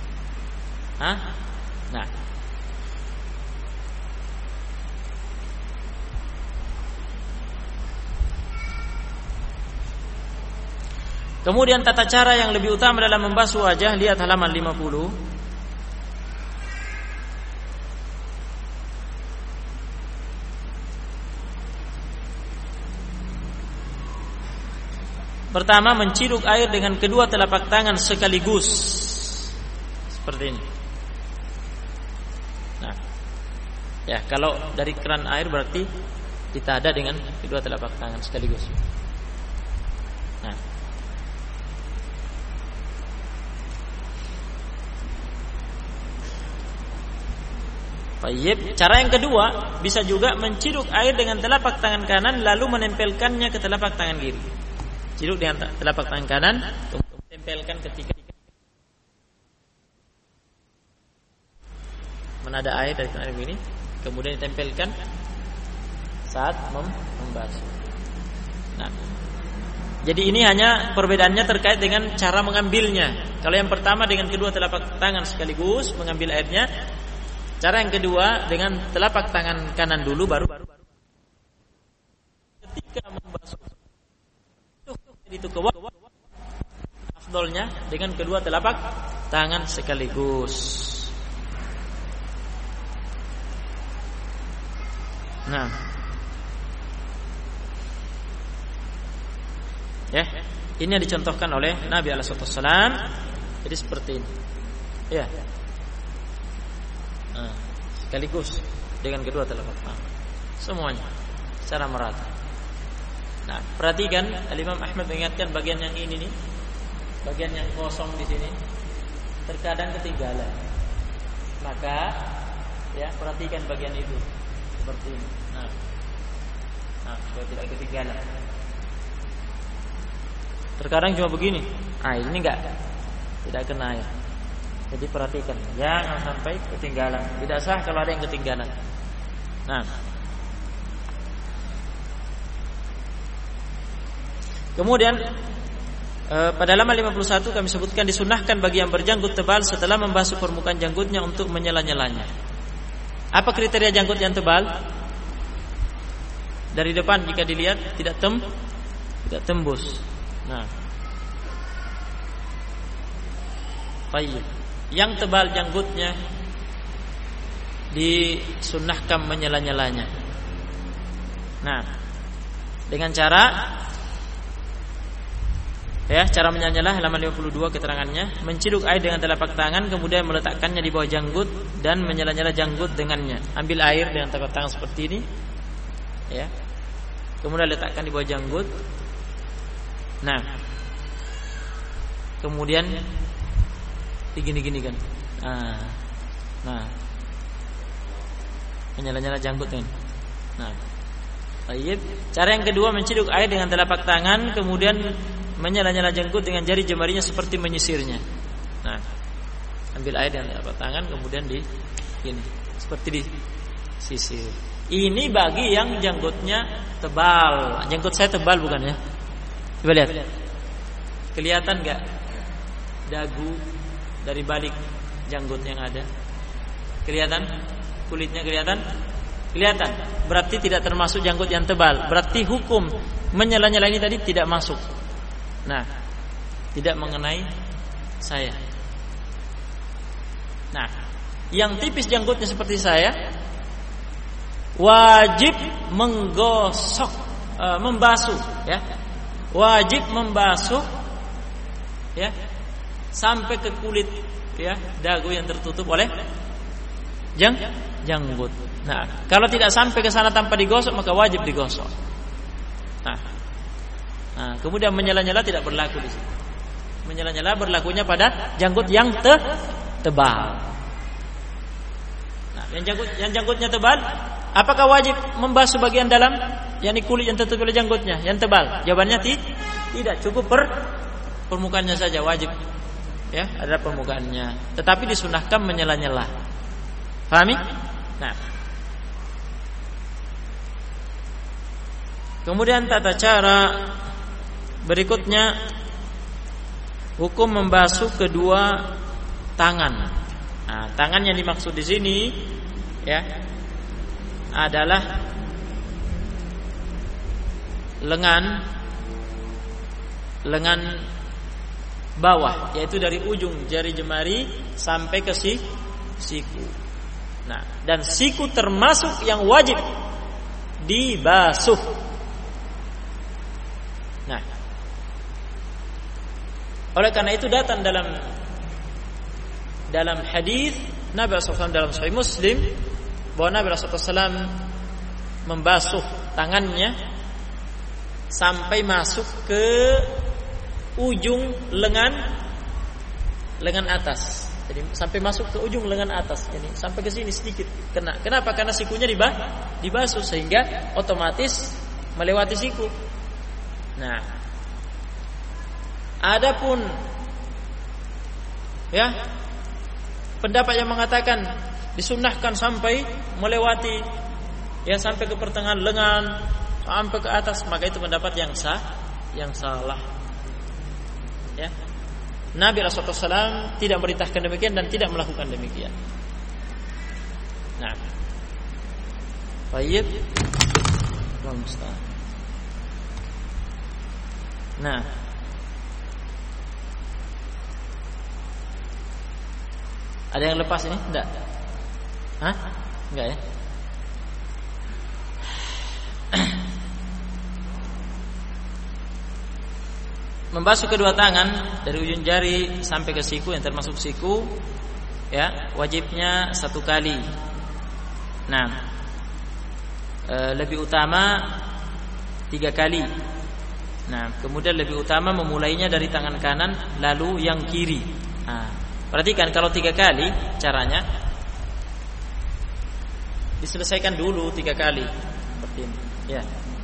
Kemudian tata cara yang lebih utama dalam membasuh wajah, lihat halaman 50. Pertama, menciduk air dengan kedua telapak tangan sekaligus, seperti ini. Kalau dari keran air berarti ditadah dengan kedua telapak tangan sekaligus. Baik, cara yang kedua bisa juga menciduk air dengan telapak tangan kanan lalu menempelkannya ke telapak tangan kiri. Ciduk dengan telapak tangan kanan, kemudian tempelkan ketika menada air dari tangan ini, kemudian ditempelkan saat membasuh. Jadi ini hanya perbedaannya terkait dengan cara mengambilnya. Kalau yang pertama dengan kedua telapak tangan sekaligus mengambil airnya, cara yang kedua dengan telapak tangan kanan dulu, baru ketika membasuh itu ke bawah, afdolnya dengan kedua telapak tangan sekaligus. Nah, ya, ini yang dicontohkan oleh Nabi Alaihissalam. Jadi seperti ini, ya. Nah, sekaligus dengan kedua telapak tangan, semuanya secara merata. Nah, perhatikan, Imam Ahmad mengingatkan bagian yang ini nih, bagian yang kosong di sini, terkadang ketinggalan. Maka, ya, perhatikan bagian itu seperti ini. Nah, supaya tidak ketinggalan. Terkadang cuma begini. Ini tidak kena air. Jadi perhatikan, jangan sampai ketinggalan. Tidak sah kalau ada yang ketinggalan. Nah, kemudian pada halaman 51 kami sebutkan disunahkan bagi yang berjanggut tebal setelah membasuh permukaan janggutnya untuk menyela-nyelanya. Apa kriteria janggut yang tebal? Dari depan jika dilihat tidak tembus. Nah, baik. Yang tebal janggutnya disunnahkan menyela-nyelanya. Nah, dengan cara menyela-nyela halaman 52 keterangannya, menciduk air dengan telapak tangan kemudian meletakkannya di bawah janggut dan menyela-nyela janggut dengannya. Ambil air dengan telapak tangan seperti ini, ya. Kemudian letakkan di bawah janggut. Nah, kemudian digini-gini kan. Nah, menyela-nyela janggut kan. Nah, baik. Cara yang kedua menciduk air dengan telapak tangan kemudian menyela-nyela janggut dengan jari jemarinya seperti menyisirnya. Nah, ambil air dengan telapak tangan kemudian gini, seperti disisir. Ini bagi yang janggutnya tebal. Janggut saya tebal bukan ya? Coba lihat. Kelihatan enggak dagu dari balik janggut yang ada? Kelihatan? Kulitnya kelihatan? Kelihatan. Berarti tidak termasuk janggut yang tebal. Berarti hukum menyela-nyela ini tadi tidak masuk. Nah, tidak mengenai saya. Nah, yang tipis janggutnya seperti saya wajib menggosok, membasuh, ya. Wajib membasuh, ya, sampai ke kulit, ya, dagu yang tertutup oleh janggut. Nah, kalau tidak sampai ke sana tanpa digosok maka wajib digosok. Nah, kemudian menyela-nyela tidak berlaku di sini. Menyela-nyela berlakunya pada janggut yang tebal. Nah, yang janggutnya tebal, apakah wajib membasuh bagian dalam, yakni kulit yang tertutup oleh janggutnya yang tebal? Jawabannya tidak, cukup permukaannya saja wajib. Ya, ada permukaannya. Tetapi disunahkan menyela-nyela. Pahami? Nah, kemudian tata cara berikutnya, hukum membasuh kedua tangan. Nah, tangan yang dimaksud di sini, ya, adalah lengan bawah, yaitu dari ujung jari jemari sampai ke siku. Nah, dan siku termasuk yang wajib dibasuh. Nah, oleh karena itu datang dalam hadis Nabi SAW dalam Sahih Muslim bahwa Nabi SAW membasuh tangannya sampai masuk ke ujung lengan atas. Jadi sampai masuk ke ujung lengan atas, ini sampai ke sini sedikit kena. Kenapa? Karena sikunya dibasuh sehingga otomatis melewati siku. Nah, adapun ya pendapat yang mengatakan disunnahkan sampai melewati, ya, sampai ke pertengahan lengan sampai ke atas, maka itu pendapat yang salah. Ya, Nabi Rasulullah SAW tidak merintahkan demikian dan tidak melakukan demikian. Nah, baik. Nah, ada yang lepas ini? Enggak? Hah? Enggak ya? membasuh kedua tangan dari ujung jari sampai ke siku yang termasuk siku, ya, wajibnya 1 kali. Nah, lebih utama 3 kali. Nah, kemudian lebih utama memulainya dari tangan kanan lalu yang kiri. Nah, perhatikan kalau 3 kali caranya diselesaikan dulu 3 kali seperti ini, ya.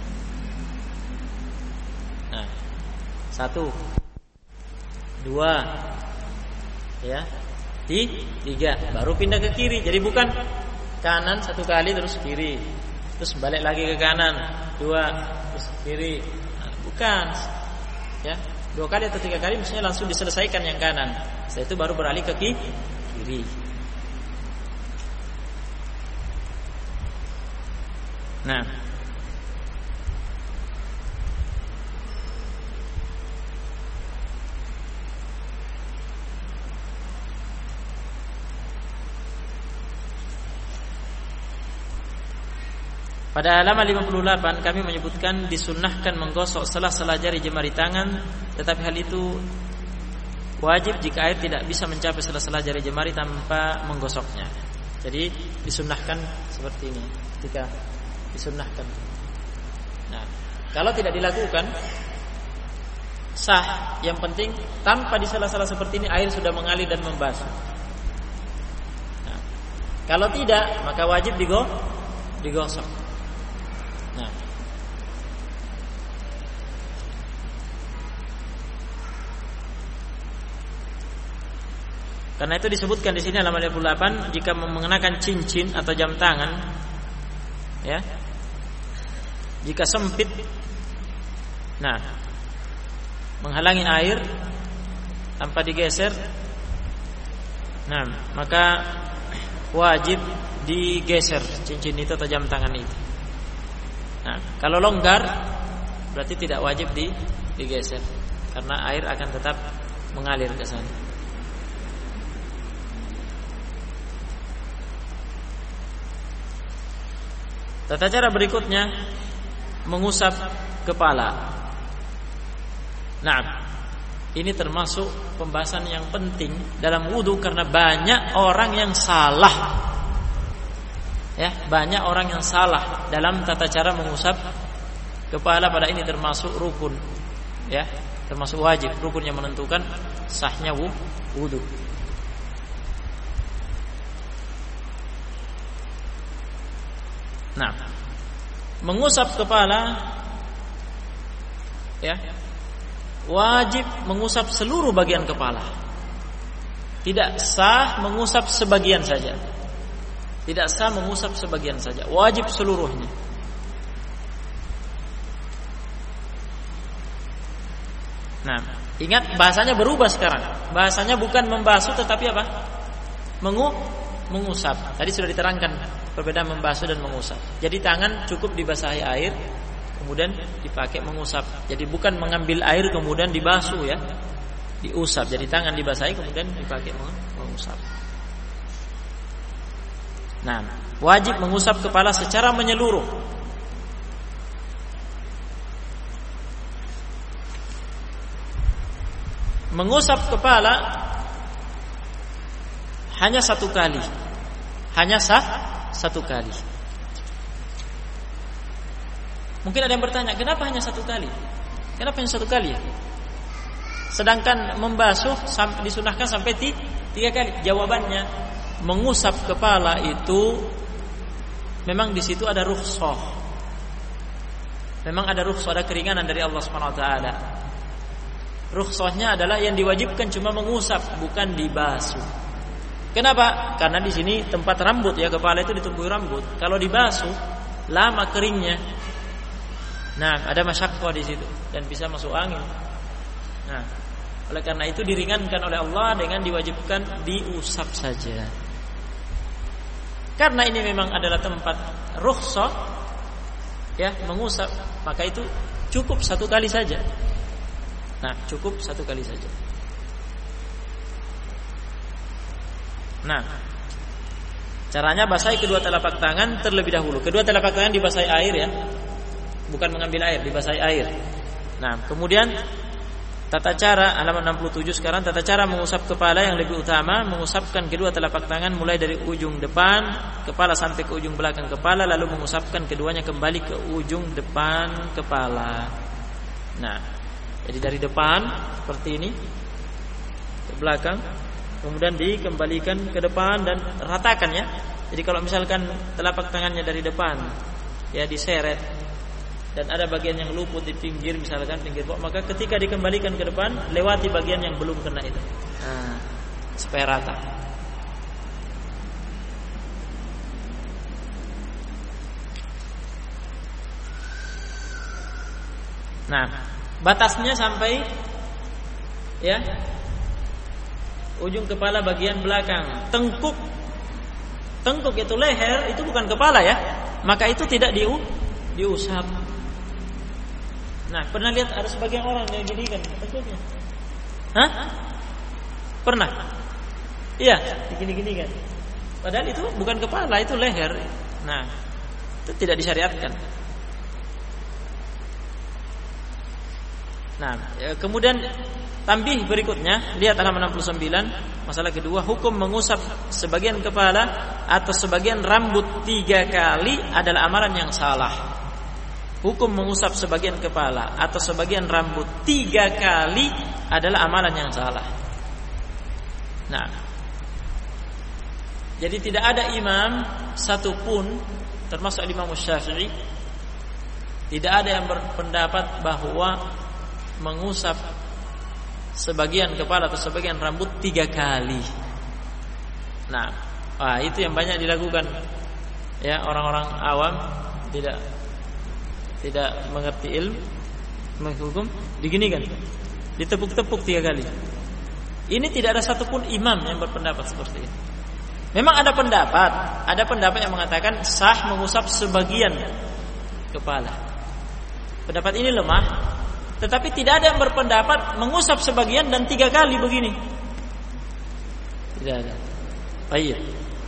Nah, 1, 2, ya, 3, baru pindah ke kiri. Jadi bukan kanan 1 kali terus kiri, terus balik lagi ke kanan 2 terus kiri. Nah, bukan, ya, 2 kali atau 3 kali mestinya langsung diselesaikan yang kanan. Setelah itu baru beralih ke kiri. Nah, pada halaman 58 kami menyebutkan disunnahkan menggosok sela-sela jari jemari tangan, tetapi hal itu wajib jika air tidak bisa mencapai sela-sela jari jemari tanpa menggosoknya. Jadi disunnahkan seperti ini, jika disunnahkan. Nah, kalau tidak dilakukan sah, yang penting tanpa di sela-sela seperti ini air sudah mengalir dan membasuh. Nah, kalau tidak maka wajib digosok. Nah, karena itu disebutkan di sini halaman 58 jika mengenakan cincin atau jam tangan, ya, jika sempit, nah, menghalangi air tanpa digeser, nah, maka wajib digeser cincin itu atau jam tangan itu. Nah, kalau longgar berarti tidak wajib digeser karena air akan tetap mengalir ke sana. Tata cara berikutnya mengusap kepala. Nah, ini termasuk pembahasan yang penting dalam wudu karena banyak orang yang salah. Ya, banyak orang yang salah dalam tata cara mengusap kepala, pada ini termasuk rukun, ya, termasuk wajib, rukun yang menentukan sahnya wudu. Nah, mengusap kepala, ya, wajib mengusap seluruh bagian kepala. Tidak sah mengusap sebagian saja. Tidak sah mengusap sebagian saja, wajib seluruhnya. Nah, ingat bahasanya berubah sekarang. Bahasanya bukan membasuh tetapi apa? Mengusap. Tadi sudah diterangkan perbedaan membasuh dan mengusap. Jadi tangan cukup dibasahi air, kemudian dipakai mengusap. Jadi bukan mengambil air kemudian dibasuh, ya, diusap. Jadi tangan dibasahi kemudian dipakai mengusap. Nah, wajib mengusap kepala secara menyeluruh. Mengusap kepala hanya 1 kali. Hanya sah 1 kali. Mungkin ada yang bertanya, kenapa hanya 1 kali? Kenapa hanya 1 kali, ya? Sedangkan membasuh disunahkan sampai 3 kali. Jawabannya, mengusap kepala itu memang di situ ada rukhsah. Memang ada rukhsah, ada keringanan dari Allah Subhanahu wa taala. Rukhsahnya adalah yang diwajibkan cuma mengusap, bukan dibasuh. Kenapa? Karena di sini tempat rambut, ya, kepala itu ditumbuhi rambut. Kalau dibasuh lama keringnya. Nah, ada masyaqqah di situ dan bisa masuk angin. Nah, oleh karena itu diringankan oleh Allah dengan diwajibkan diusap saja. Karena ini memang adalah tempat rukhsah, ya, mengusap, maka itu cukup 1 kali saja. Nah, cukup 1 kali saja. Nah, caranya basahi kedua telapak tangan terlebih dahulu. Kedua telapak tangan dibasahi air, ya, bukan mengambil air, dibasahi air. Nah, kemudian Tata cara halaman 67 sekarang, tata cara mengusap kepala yang lebih utama, mengusapkan kedua telapak tangan mulai dari ujung depan kepala sampai ke ujung belakang kepala, lalu mengusapkan keduanya kembali ke ujung depan kepala. Nah, jadi dari depan seperti ini ke belakang, kemudian dikembalikan ke depan dan ratakan ya. Jadi kalau misalkan telapak tangannya dari depan ya diseret dan ada bagian yang luput di pinggir, misalkan pinggir bawah, maka ketika dikembalikan ke depan lewati bagian yang belum kena itu, supaya rata. Nah, batasnya sampai ya ujung kepala bagian belakang. Tengkuk itu leher, itu bukan kepala ya, maka itu tidak diusap. Nah, pernah lihat ada sebagian orang yang gini kan tengkuknya? Hah? Pernah? Iya, gini-gini kan. Padahal itu bukan kepala, itu leher. Nah, itu tidak disyariatkan. Nah, kemudian tambih berikutnya, lihat halaman 69, masalah kedua, hukum mengusap sebagian kepala atau sebagian rambut 3 kali adalah amalan yang salah. Hukum mengusap sebagian kepala atau sebagian rambut 3 kali adalah amalan yang salah. Nah, jadi tidak ada imam satupun, termasuk Imam Syafi'i, tidak ada yang berpendapat bahwa mengusap sebagian kepala atau sebagian rambut 3 kali. Nah, itu yang banyak dilakukan ya orang-orang awam, tidak mengerti ilmu menghukum, diginikan, ditepuk-tepuk 3 kali. Ini tidak ada satupun imam yang berpendapat seperti ini. Memang ada pendapat yang mengatakan sah mengusap sebagian kepala. Pendapat ini lemah, tetapi tidak ada yang berpendapat mengusap sebagian dan 3 kali begini. Tidak ada. Baik.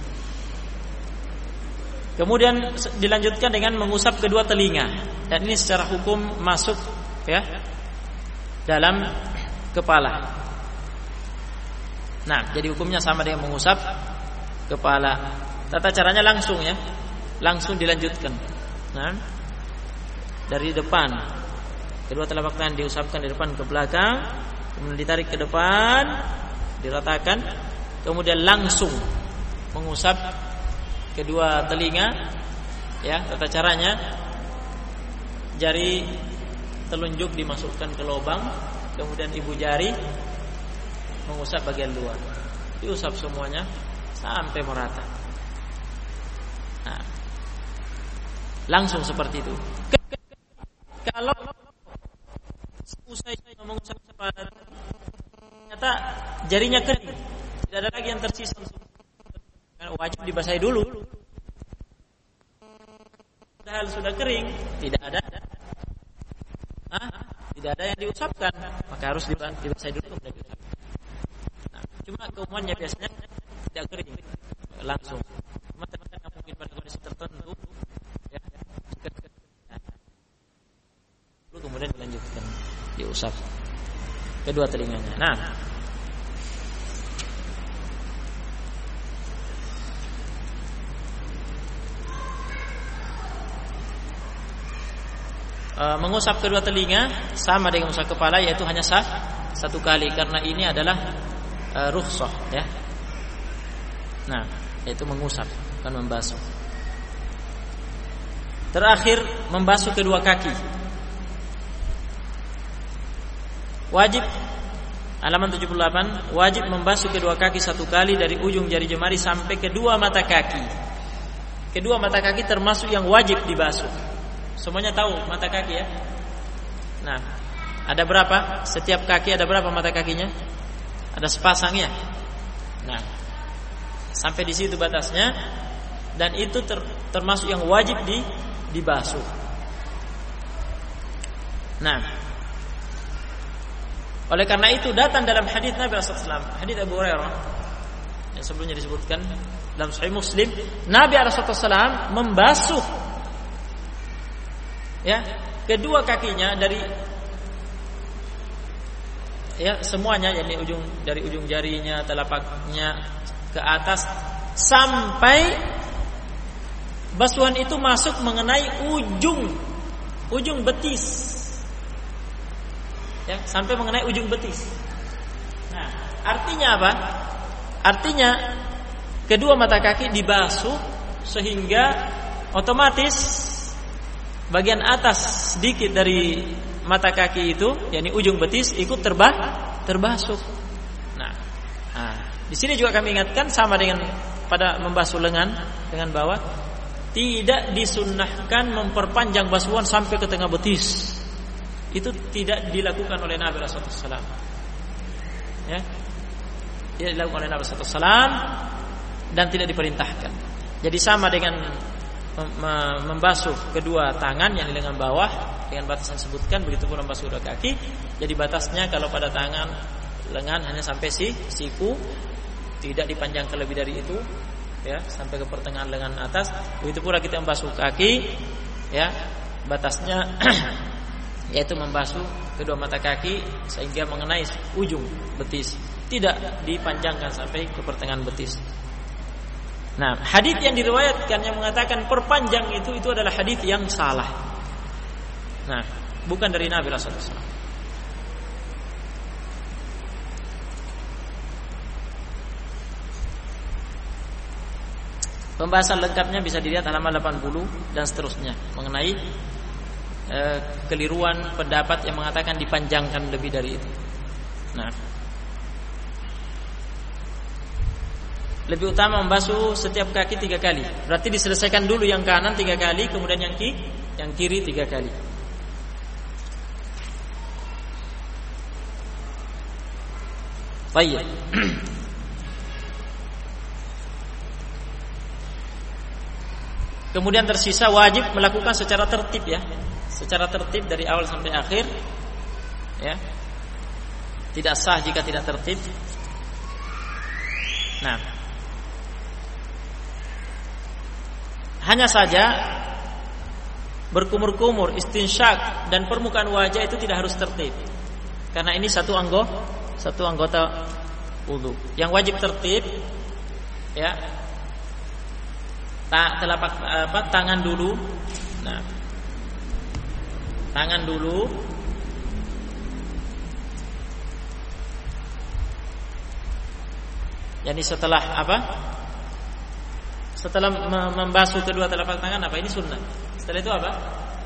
Kemudian dilanjutkan dengan mengusap kedua telinga, dan ini secara hukum masuk ya dalam kepala. Nah, jadi hukumnya sama dengan mengusap kepala. Tata caranya langsung ya, langsung dilanjutkan. Nah, dari depan, kedua telapak tangan diusapkan dari depan ke belakang, kemudian ditarik ke depan, diratakan, kemudian langsung mengusap kedua telinga ya. Tata caranya, jari telunjuk dimasukkan ke lubang, kemudian ibu jari mengusap bagian luar, diusap semuanya sampai merata. Nah, langsung seperti itu. Kalau usai mengusap kepala ternyata jarinya kering, tidak ada lagi yang tersisa, wajib dibasahi dulu. Padahal sudah kering, tidak ada yang diusapkan, maka harus dibasahi dulu kemudian diusap. Nah, cuma keumumannya biasanya tidak kering langsung. Cuma terkadang mungkin pada kondisi tertentu ya, lalu kemudian dilanjutkan diusap kedua telinganya. Nah, mengusap kedua telinga sama dengan mengusap kepala, yaitu hanya sah 1 kali, karena ini adalah rukhsah ya. Nah, yaitu mengusap, bukan membasuh. Terakhir, membasuh kedua kaki. Wajib, halaman 78, wajib membasuh kedua kaki 1 kali dari ujung jari jemari sampai kedua mata kaki. Kedua mata kaki termasuk yang wajib dibasuh. Semuanya tahu mata kaki ya. Nah, ada berapa? Setiap kaki ada berapa mata kakinya? Ada sepasang ya. Nah, sampai di situ batasnya, dan itu termasuk yang wajib dibasuh. Nah, oleh karena itu datang dalam hadis Nabi SAW, hadis Abu Hurairah yang sebelumnya disebutkan dalam Sahih Muslim, Nabi SAW membasuh ya kedua kakinya dari ya semuanya, yakni dari ujung jarinya, telapaknya ke atas sampai basuhan itu masuk mengenai ujung betis. Ya, sampai mengenai ujung betis. Nah, artinya apa? Artinya kedua mata kaki dibasuh sehingga otomatis bagian atas sedikit dari mata kaki itu, yakni ujung betis, ikut terbasuh. Nah, di sini juga kami ingatkan sama dengan pada membasuh lengan dengan bawah, tidak disunnahkan memperpanjang basuhan sampai ke tengah betis. Itu tidak dilakukan oleh Nabi SAW. Ya, tidak dilakukan oleh Nabi SAW dan tidak diperintahkan. Jadi sama dengan membasuh kedua tangan yang di lengan bawah dengan batas yang disebutkan, begitu pun membasuh kedua kaki. Jadi batasnya kalau pada tangan lengan hanya sampai siku, tidak dipanjangkan lebih dari itu, ya, sampai ke pertengahan lengan atas. Begitu pula kita membasuh kaki, ya, batasnya yaitu membasuh kedua mata kaki sehingga mengenai ujung betis, tidak dipanjangkan sampai ke pertengahan betis. Nah, hadits yang diriwayatkan yang mengatakan perpanjang itu adalah hadits yang salah. Nah, bukan dari Nabi sallallahu alaihi wasallam. Pembahasan lengkapnya bisa dilihat halaman 80 dan seterusnya mengenai keliruan pendapat yang mengatakan dipanjangkan lebih dari itu. Nah, lebih utama membasuh setiap kaki 3 kali. Berarti diselesaikan dulu yang kanan 3 kali, kemudian yang kiri 3 kali. Baik. Kemudian tersisa wajib melakukan secara tertib, ya. Secara tertib dari awal sampai akhir, ya. Tidak sah jika tidak tertib. Nah, hanya saja berkumur-kumur, istinsyak dan permukaan wajah itu tidak harus tertib. Karena ini satu anggota wudu. Yang wajib tertib, ya, telapak tangan dulu. Nah, tangan dulu. Yani setelah apa? Setelah membasuh kedua telapak tangan, apa ini sunnah? Setelah itu apa?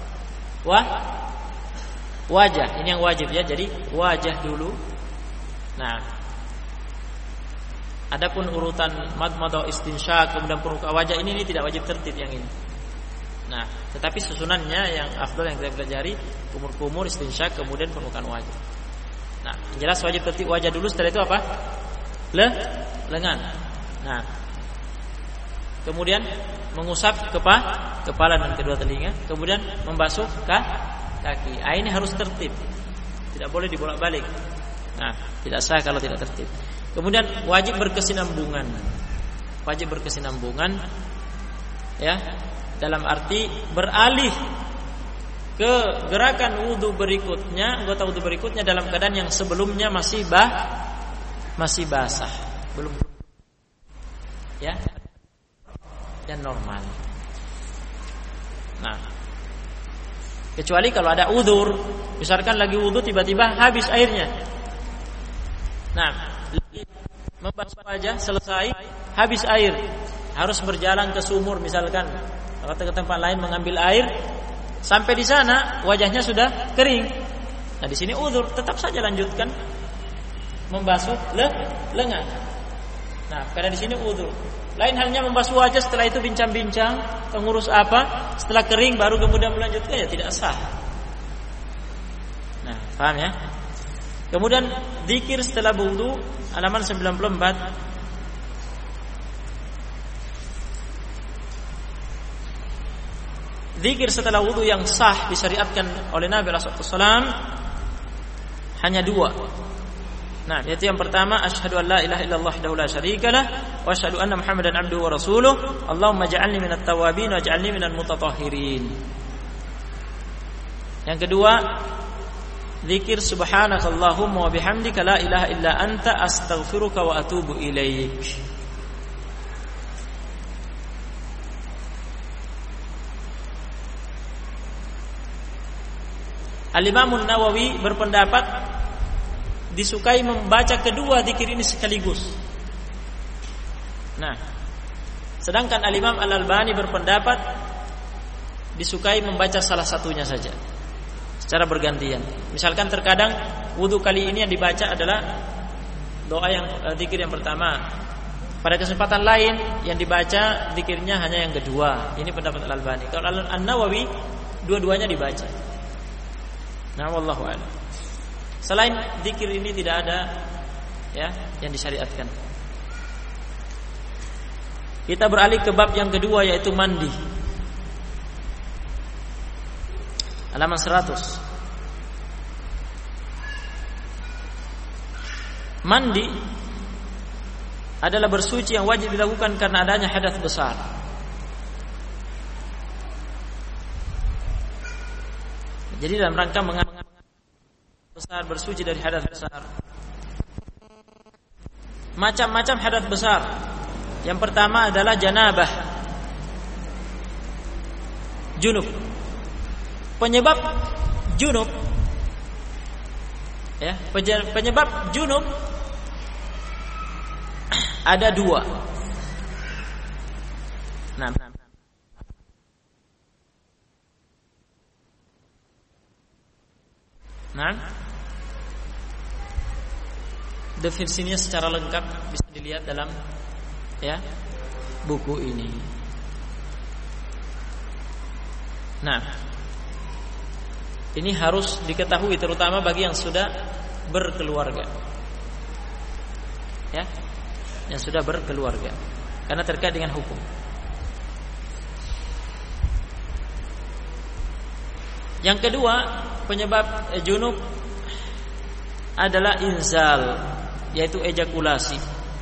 Wajah. Ini yang wajib, ya. Jadi wajah dulu. Nah, adapun urutan madmadah, istinsyak, kemudian permukaan wajah ini tidak wajib tertib yang ini. Nah, tetapi susunannya yang afdal yang kita pelajari kumur-kumur, istinsyak, kemudian permukaan wajah. Nah, jelas wajib tertib wajah dulu. Setelah itu apa? Lengan. Nah, kemudian mengusap kepala dan kedua telinga, kemudian membasuh kaki. Ini harus tertib, tidak boleh dibolak-balik. Nah, tidak sah kalau tidak tertib. Kemudian wajib berkesinambungan. Wajib berkesinambungan, ya, dalam arti beralih ke gerakan wudu berikutnya, anggota wudu berikutnya dalam keadaan yang sebelumnya masih basah, belum, ya, dan normal. Nah, kecuali kalau ada udzur, misalkan lagi wudu tiba-tiba habis airnya. Nah, membasuh wajah selesai, habis air, harus berjalan ke sumur misalkan atau ke tempat lain mengambil air, sampai di sana wajahnya sudah kering. Nah, di sini udzur, tetap saja lanjutkan membasuh lengan. Nah, karena di sini udzur. Lain halnya membasuh wajah setelah itu bincang-bincang, pengurus apa, setelah kering baru kemudian melanjutkan, ya tidak sah. Nah, paham ya? Kemudian zikir setelah wudu halaman 94. Zikir setelah wudu yang sah disyariatkan oleh Nabi sallallahu alaihi wasallam hanya 2. Nah, yaitu yang pertama, asyhadu an la ilaha illallah wahdahu la syarikalah wa asyhadu anna Muhammadan abduhu wa rasuluh. Allahumma ja'alni minat tawwabin wa ja'alni minal mutatahhirin. Yang kedua, zikir subhanakallahumma wa bihamdika la ilaha illa anta astaghfiruka wa atubu ilaik. Al-Imam An-Nawawi berpendapat disukai membaca kedua zikir ini sekaligus. Nah, sedangkan Al-Imam Al-Albani berpendapat disukai membaca salah satunya saja secara bergantian. Misalkan terkadang wudu kali ini yang dibaca adalah doa yang zikir yang pertama. Pada kesempatan lain yang dibaca zikirnya hanya yang kedua. Ini pendapat Al-Albani. Kalau An-Nawawi dua-duanya dibaca. Nah, wallahu a'lam. Selain zikir ini tidak ada ya yang disyariatkan. Kita beralih ke bab yang kedua, yaitu mandi. Halaman 100. Mandi adalah bersuci yang wajib dilakukan karena adanya hadas besar. Jadi dalam rangka besar, bersuci dari hadas besar. Macam-macam hadas besar. Yang pertama adalah janabah, junub. Penyebab junub, ya, penyebab junub ada dua. Nah, definisinya secara lengkap bisa dilihat dalam ya buku ini. Nah, ini harus diketahui terutama bagi yang sudah berkeluarga, ya, yang sudah berkeluarga, karena terkait dengan hukum. Yang kedua, penyebab junub adalah inzal, yaitu ejakulasi.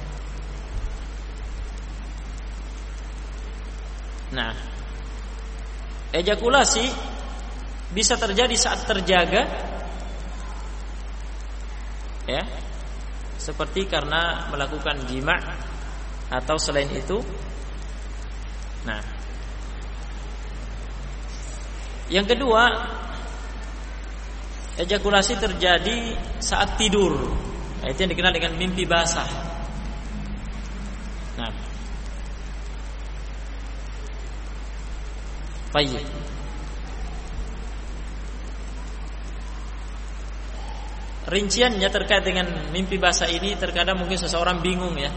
Nah, ejakulasi bisa terjadi saat terjaga, ya, seperti karena melakukan jima' atau selain itu. Nah, yang kedua, ejakulasi terjadi saat tidur. Nah, itu yang dikenal dengan mimpi basah. Nah, baik. Rinciannya terkait dengan mimpi basah ini terkadang mungkin seseorang bingung, ya.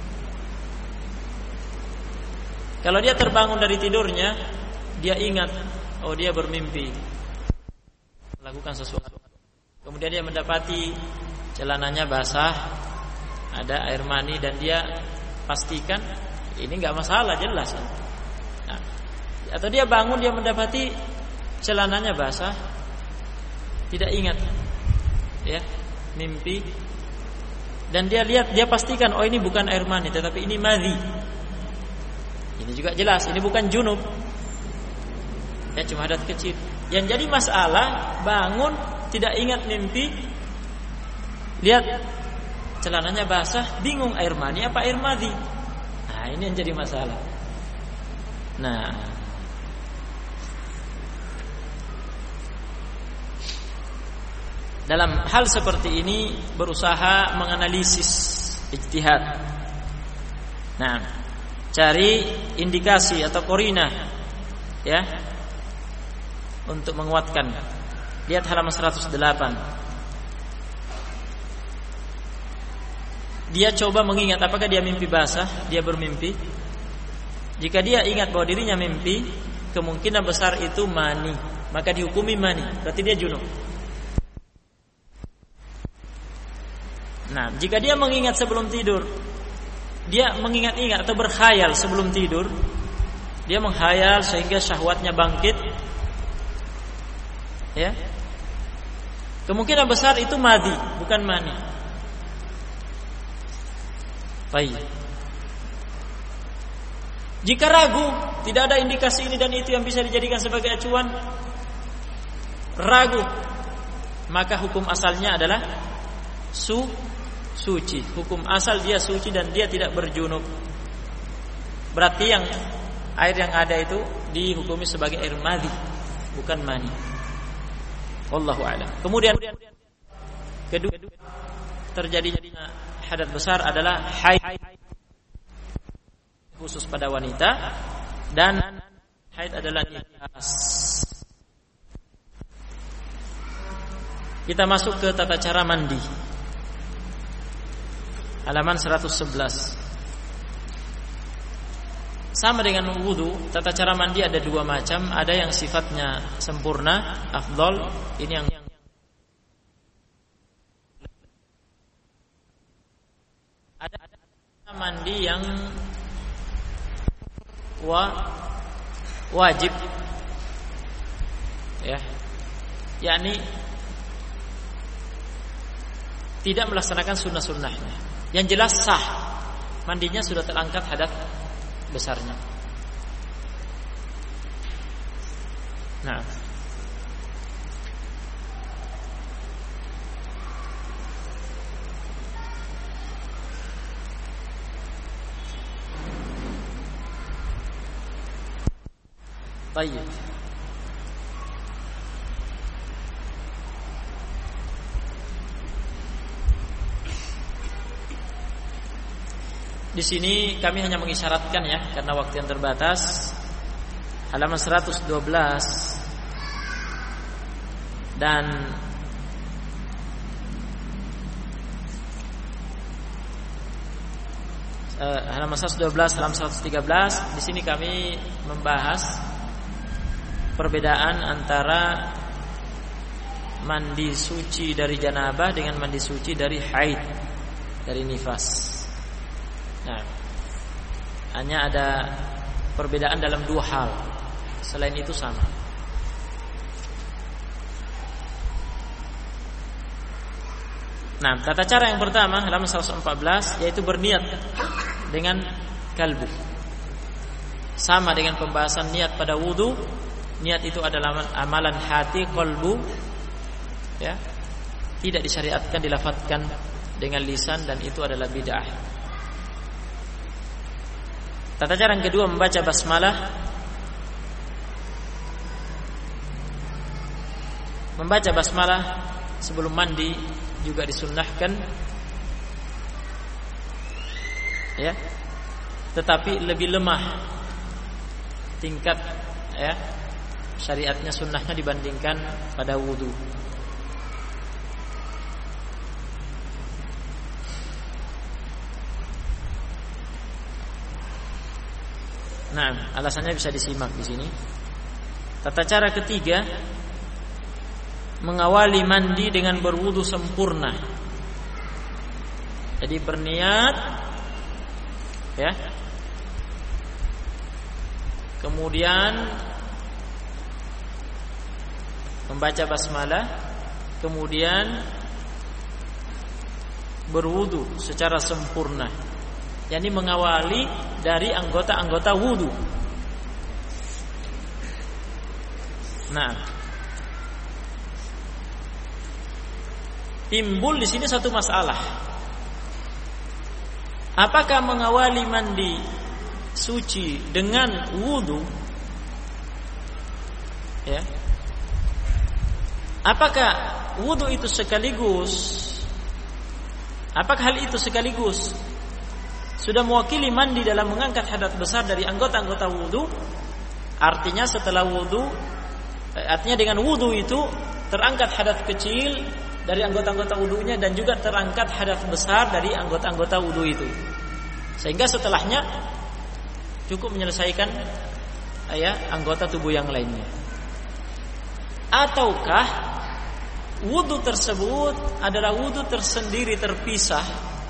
Kalau dia terbangun dari tidurnya, dia ingat, oh dia bermimpi melakukan sesuatu. Kemudian dia mendapati celananya basah, ada air mani, dan dia pastikan ini enggak masalah, jelas. Nah, atau dia bangun, dia mendapati celananya basah, tidak ingat, ya, mimpi, dan dia lihat, dia pastikan, oh ini bukan air mani, tetapi ini madhi. Ini juga jelas, ini bukan junub, ya, cuma hadas kecil. Yang jadi masalah, bangun tidak ingat mimpi, lihat celananya basah, bingung air mani apa air madhi. Nah, ini yang jadi masalah. Nah, dalam hal seperti ini berusaha menganalisis, ijtihad. Nah, cari indikasi atau qarinah, ya, untuk menguatkan. Lihat halaman 108. Dia coba mengingat apakah dia mimpi basah, dia bermimpi. Jika dia ingat bahwa dirinya mimpi, kemungkinan besar itu mani, maka dihukumi mani, berarti dia junub. Nah, jika dia mengingat sebelum tidur, dia mengingat-ingat atau berkhayal sebelum tidur, dia menghayal sehingga syahwatnya bangkit, ya, kemungkinan besar itu madhi, bukan mani. Baik. Jika ragu, tidak ada indikasi ini dan itu yang bisa dijadikan sebagai acuan, ragu, maka hukum asalnya adalah suci. Hukum asal dia suci dan dia tidak berjunub. Berarti yang air yang ada itu dihukumi sebagai air madhi, bukan mani. Wallahu a'lam. Kemudian kedua terjadinya hadas besar adalah haid khusus pada wanita, dan haid adalah nifas. Kita masuk ke tata cara mandi. Halaman 111. Sama dengan wudu, tata cara mandi ada dua macam. Ada yang sifatnya sempurna, afdol. Ini yang ada mandi yang wajib, ya, yakni tidak melaksanakan sunnah-sunnahnya. Yang jelas sah, mandinya sudah terangkat hadas besarnya. Nah, baik. Di sini kami hanya mengisyaratkan ya, karena waktu yang terbatas. Halaman 112 dan halaman 112, halaman 113. Di sini kami membahas perbedaan antara mandi suci dari janabah dengan mandi suci dari haid, dari nifas. Nah, hanya ada perbedaan dalam dua hal. Selain itu sama. Nah, tata cara yang pertama halaman 114 yaitu berniat dengan kalbu. Sama dengan pembahasan niat pada wudu. Niat itu adalah amalan hati, qalbu, ya. Tidak disyariatkan dilafadzkan dengan lisan, dan itu adalah bid'ah. Tata cara yang kedua membaca basmalah. Membaca basmalah sebelum mandi juga disunnahkan, ya. Tetapi lebih lemah tingkat, ya, syariatnya, sunnahnya dibandingkan pada wudu. Nah, alasannya bisa disimak di sini. Tata cara ketiga mengawali mandi dengan berwudu sempurna. Jadi berniat, ya. Kemudian membaca basmalah, kemudian berwudu secara sempurna. yakni mengawali dari anggota-anggota wudu. Nah, timbul di sini satu masalah. Apakah mengawali mandi suci dengan wudu? Ya. Apakah wudu itu sekaligus? Apakah hal itu sekaligus sudah mewakili mandi dalam mengangkat hadas besar dari anggota-anggota wudu? Artinya setelah wudu, artinya dengan wudu itu terangkat hadas kecil dari anggota-anggota wudunya dan juga terangkat hadas besar dari anggota-anggota wudu itu. Sehingga setelahnya cukup menyelesaikan anggota tubuh yang lainnya. Ataukah wudu tersebut adalah wudu tersendiri terpisah?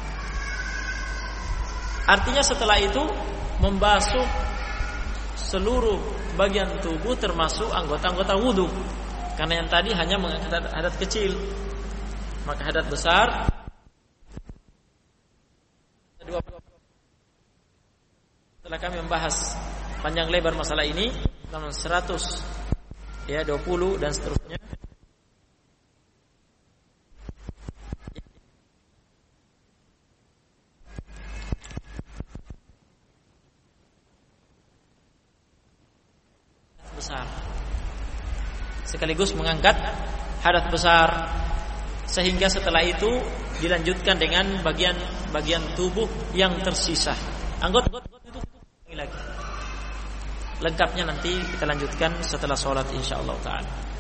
Artinya setelah itu membasuh seluruh bagian tubuh termasuk anggota-anggota wudu. Karena yang tadi hanya mengangkat hadas kecil, maka hadas besar. Setelah kami membahas panjang lebar masalah ini, halaman 100 20 dan seterusnya. besar. Sekaligus mengangkat hadatsah besar, sehingga setelah itu dilanjutkan dengan bagian tubuh yang tersisa. Anggota itu lagi. Lengkapnya nanti kita lanjutkan setelah sholat insyaallah ta'ala.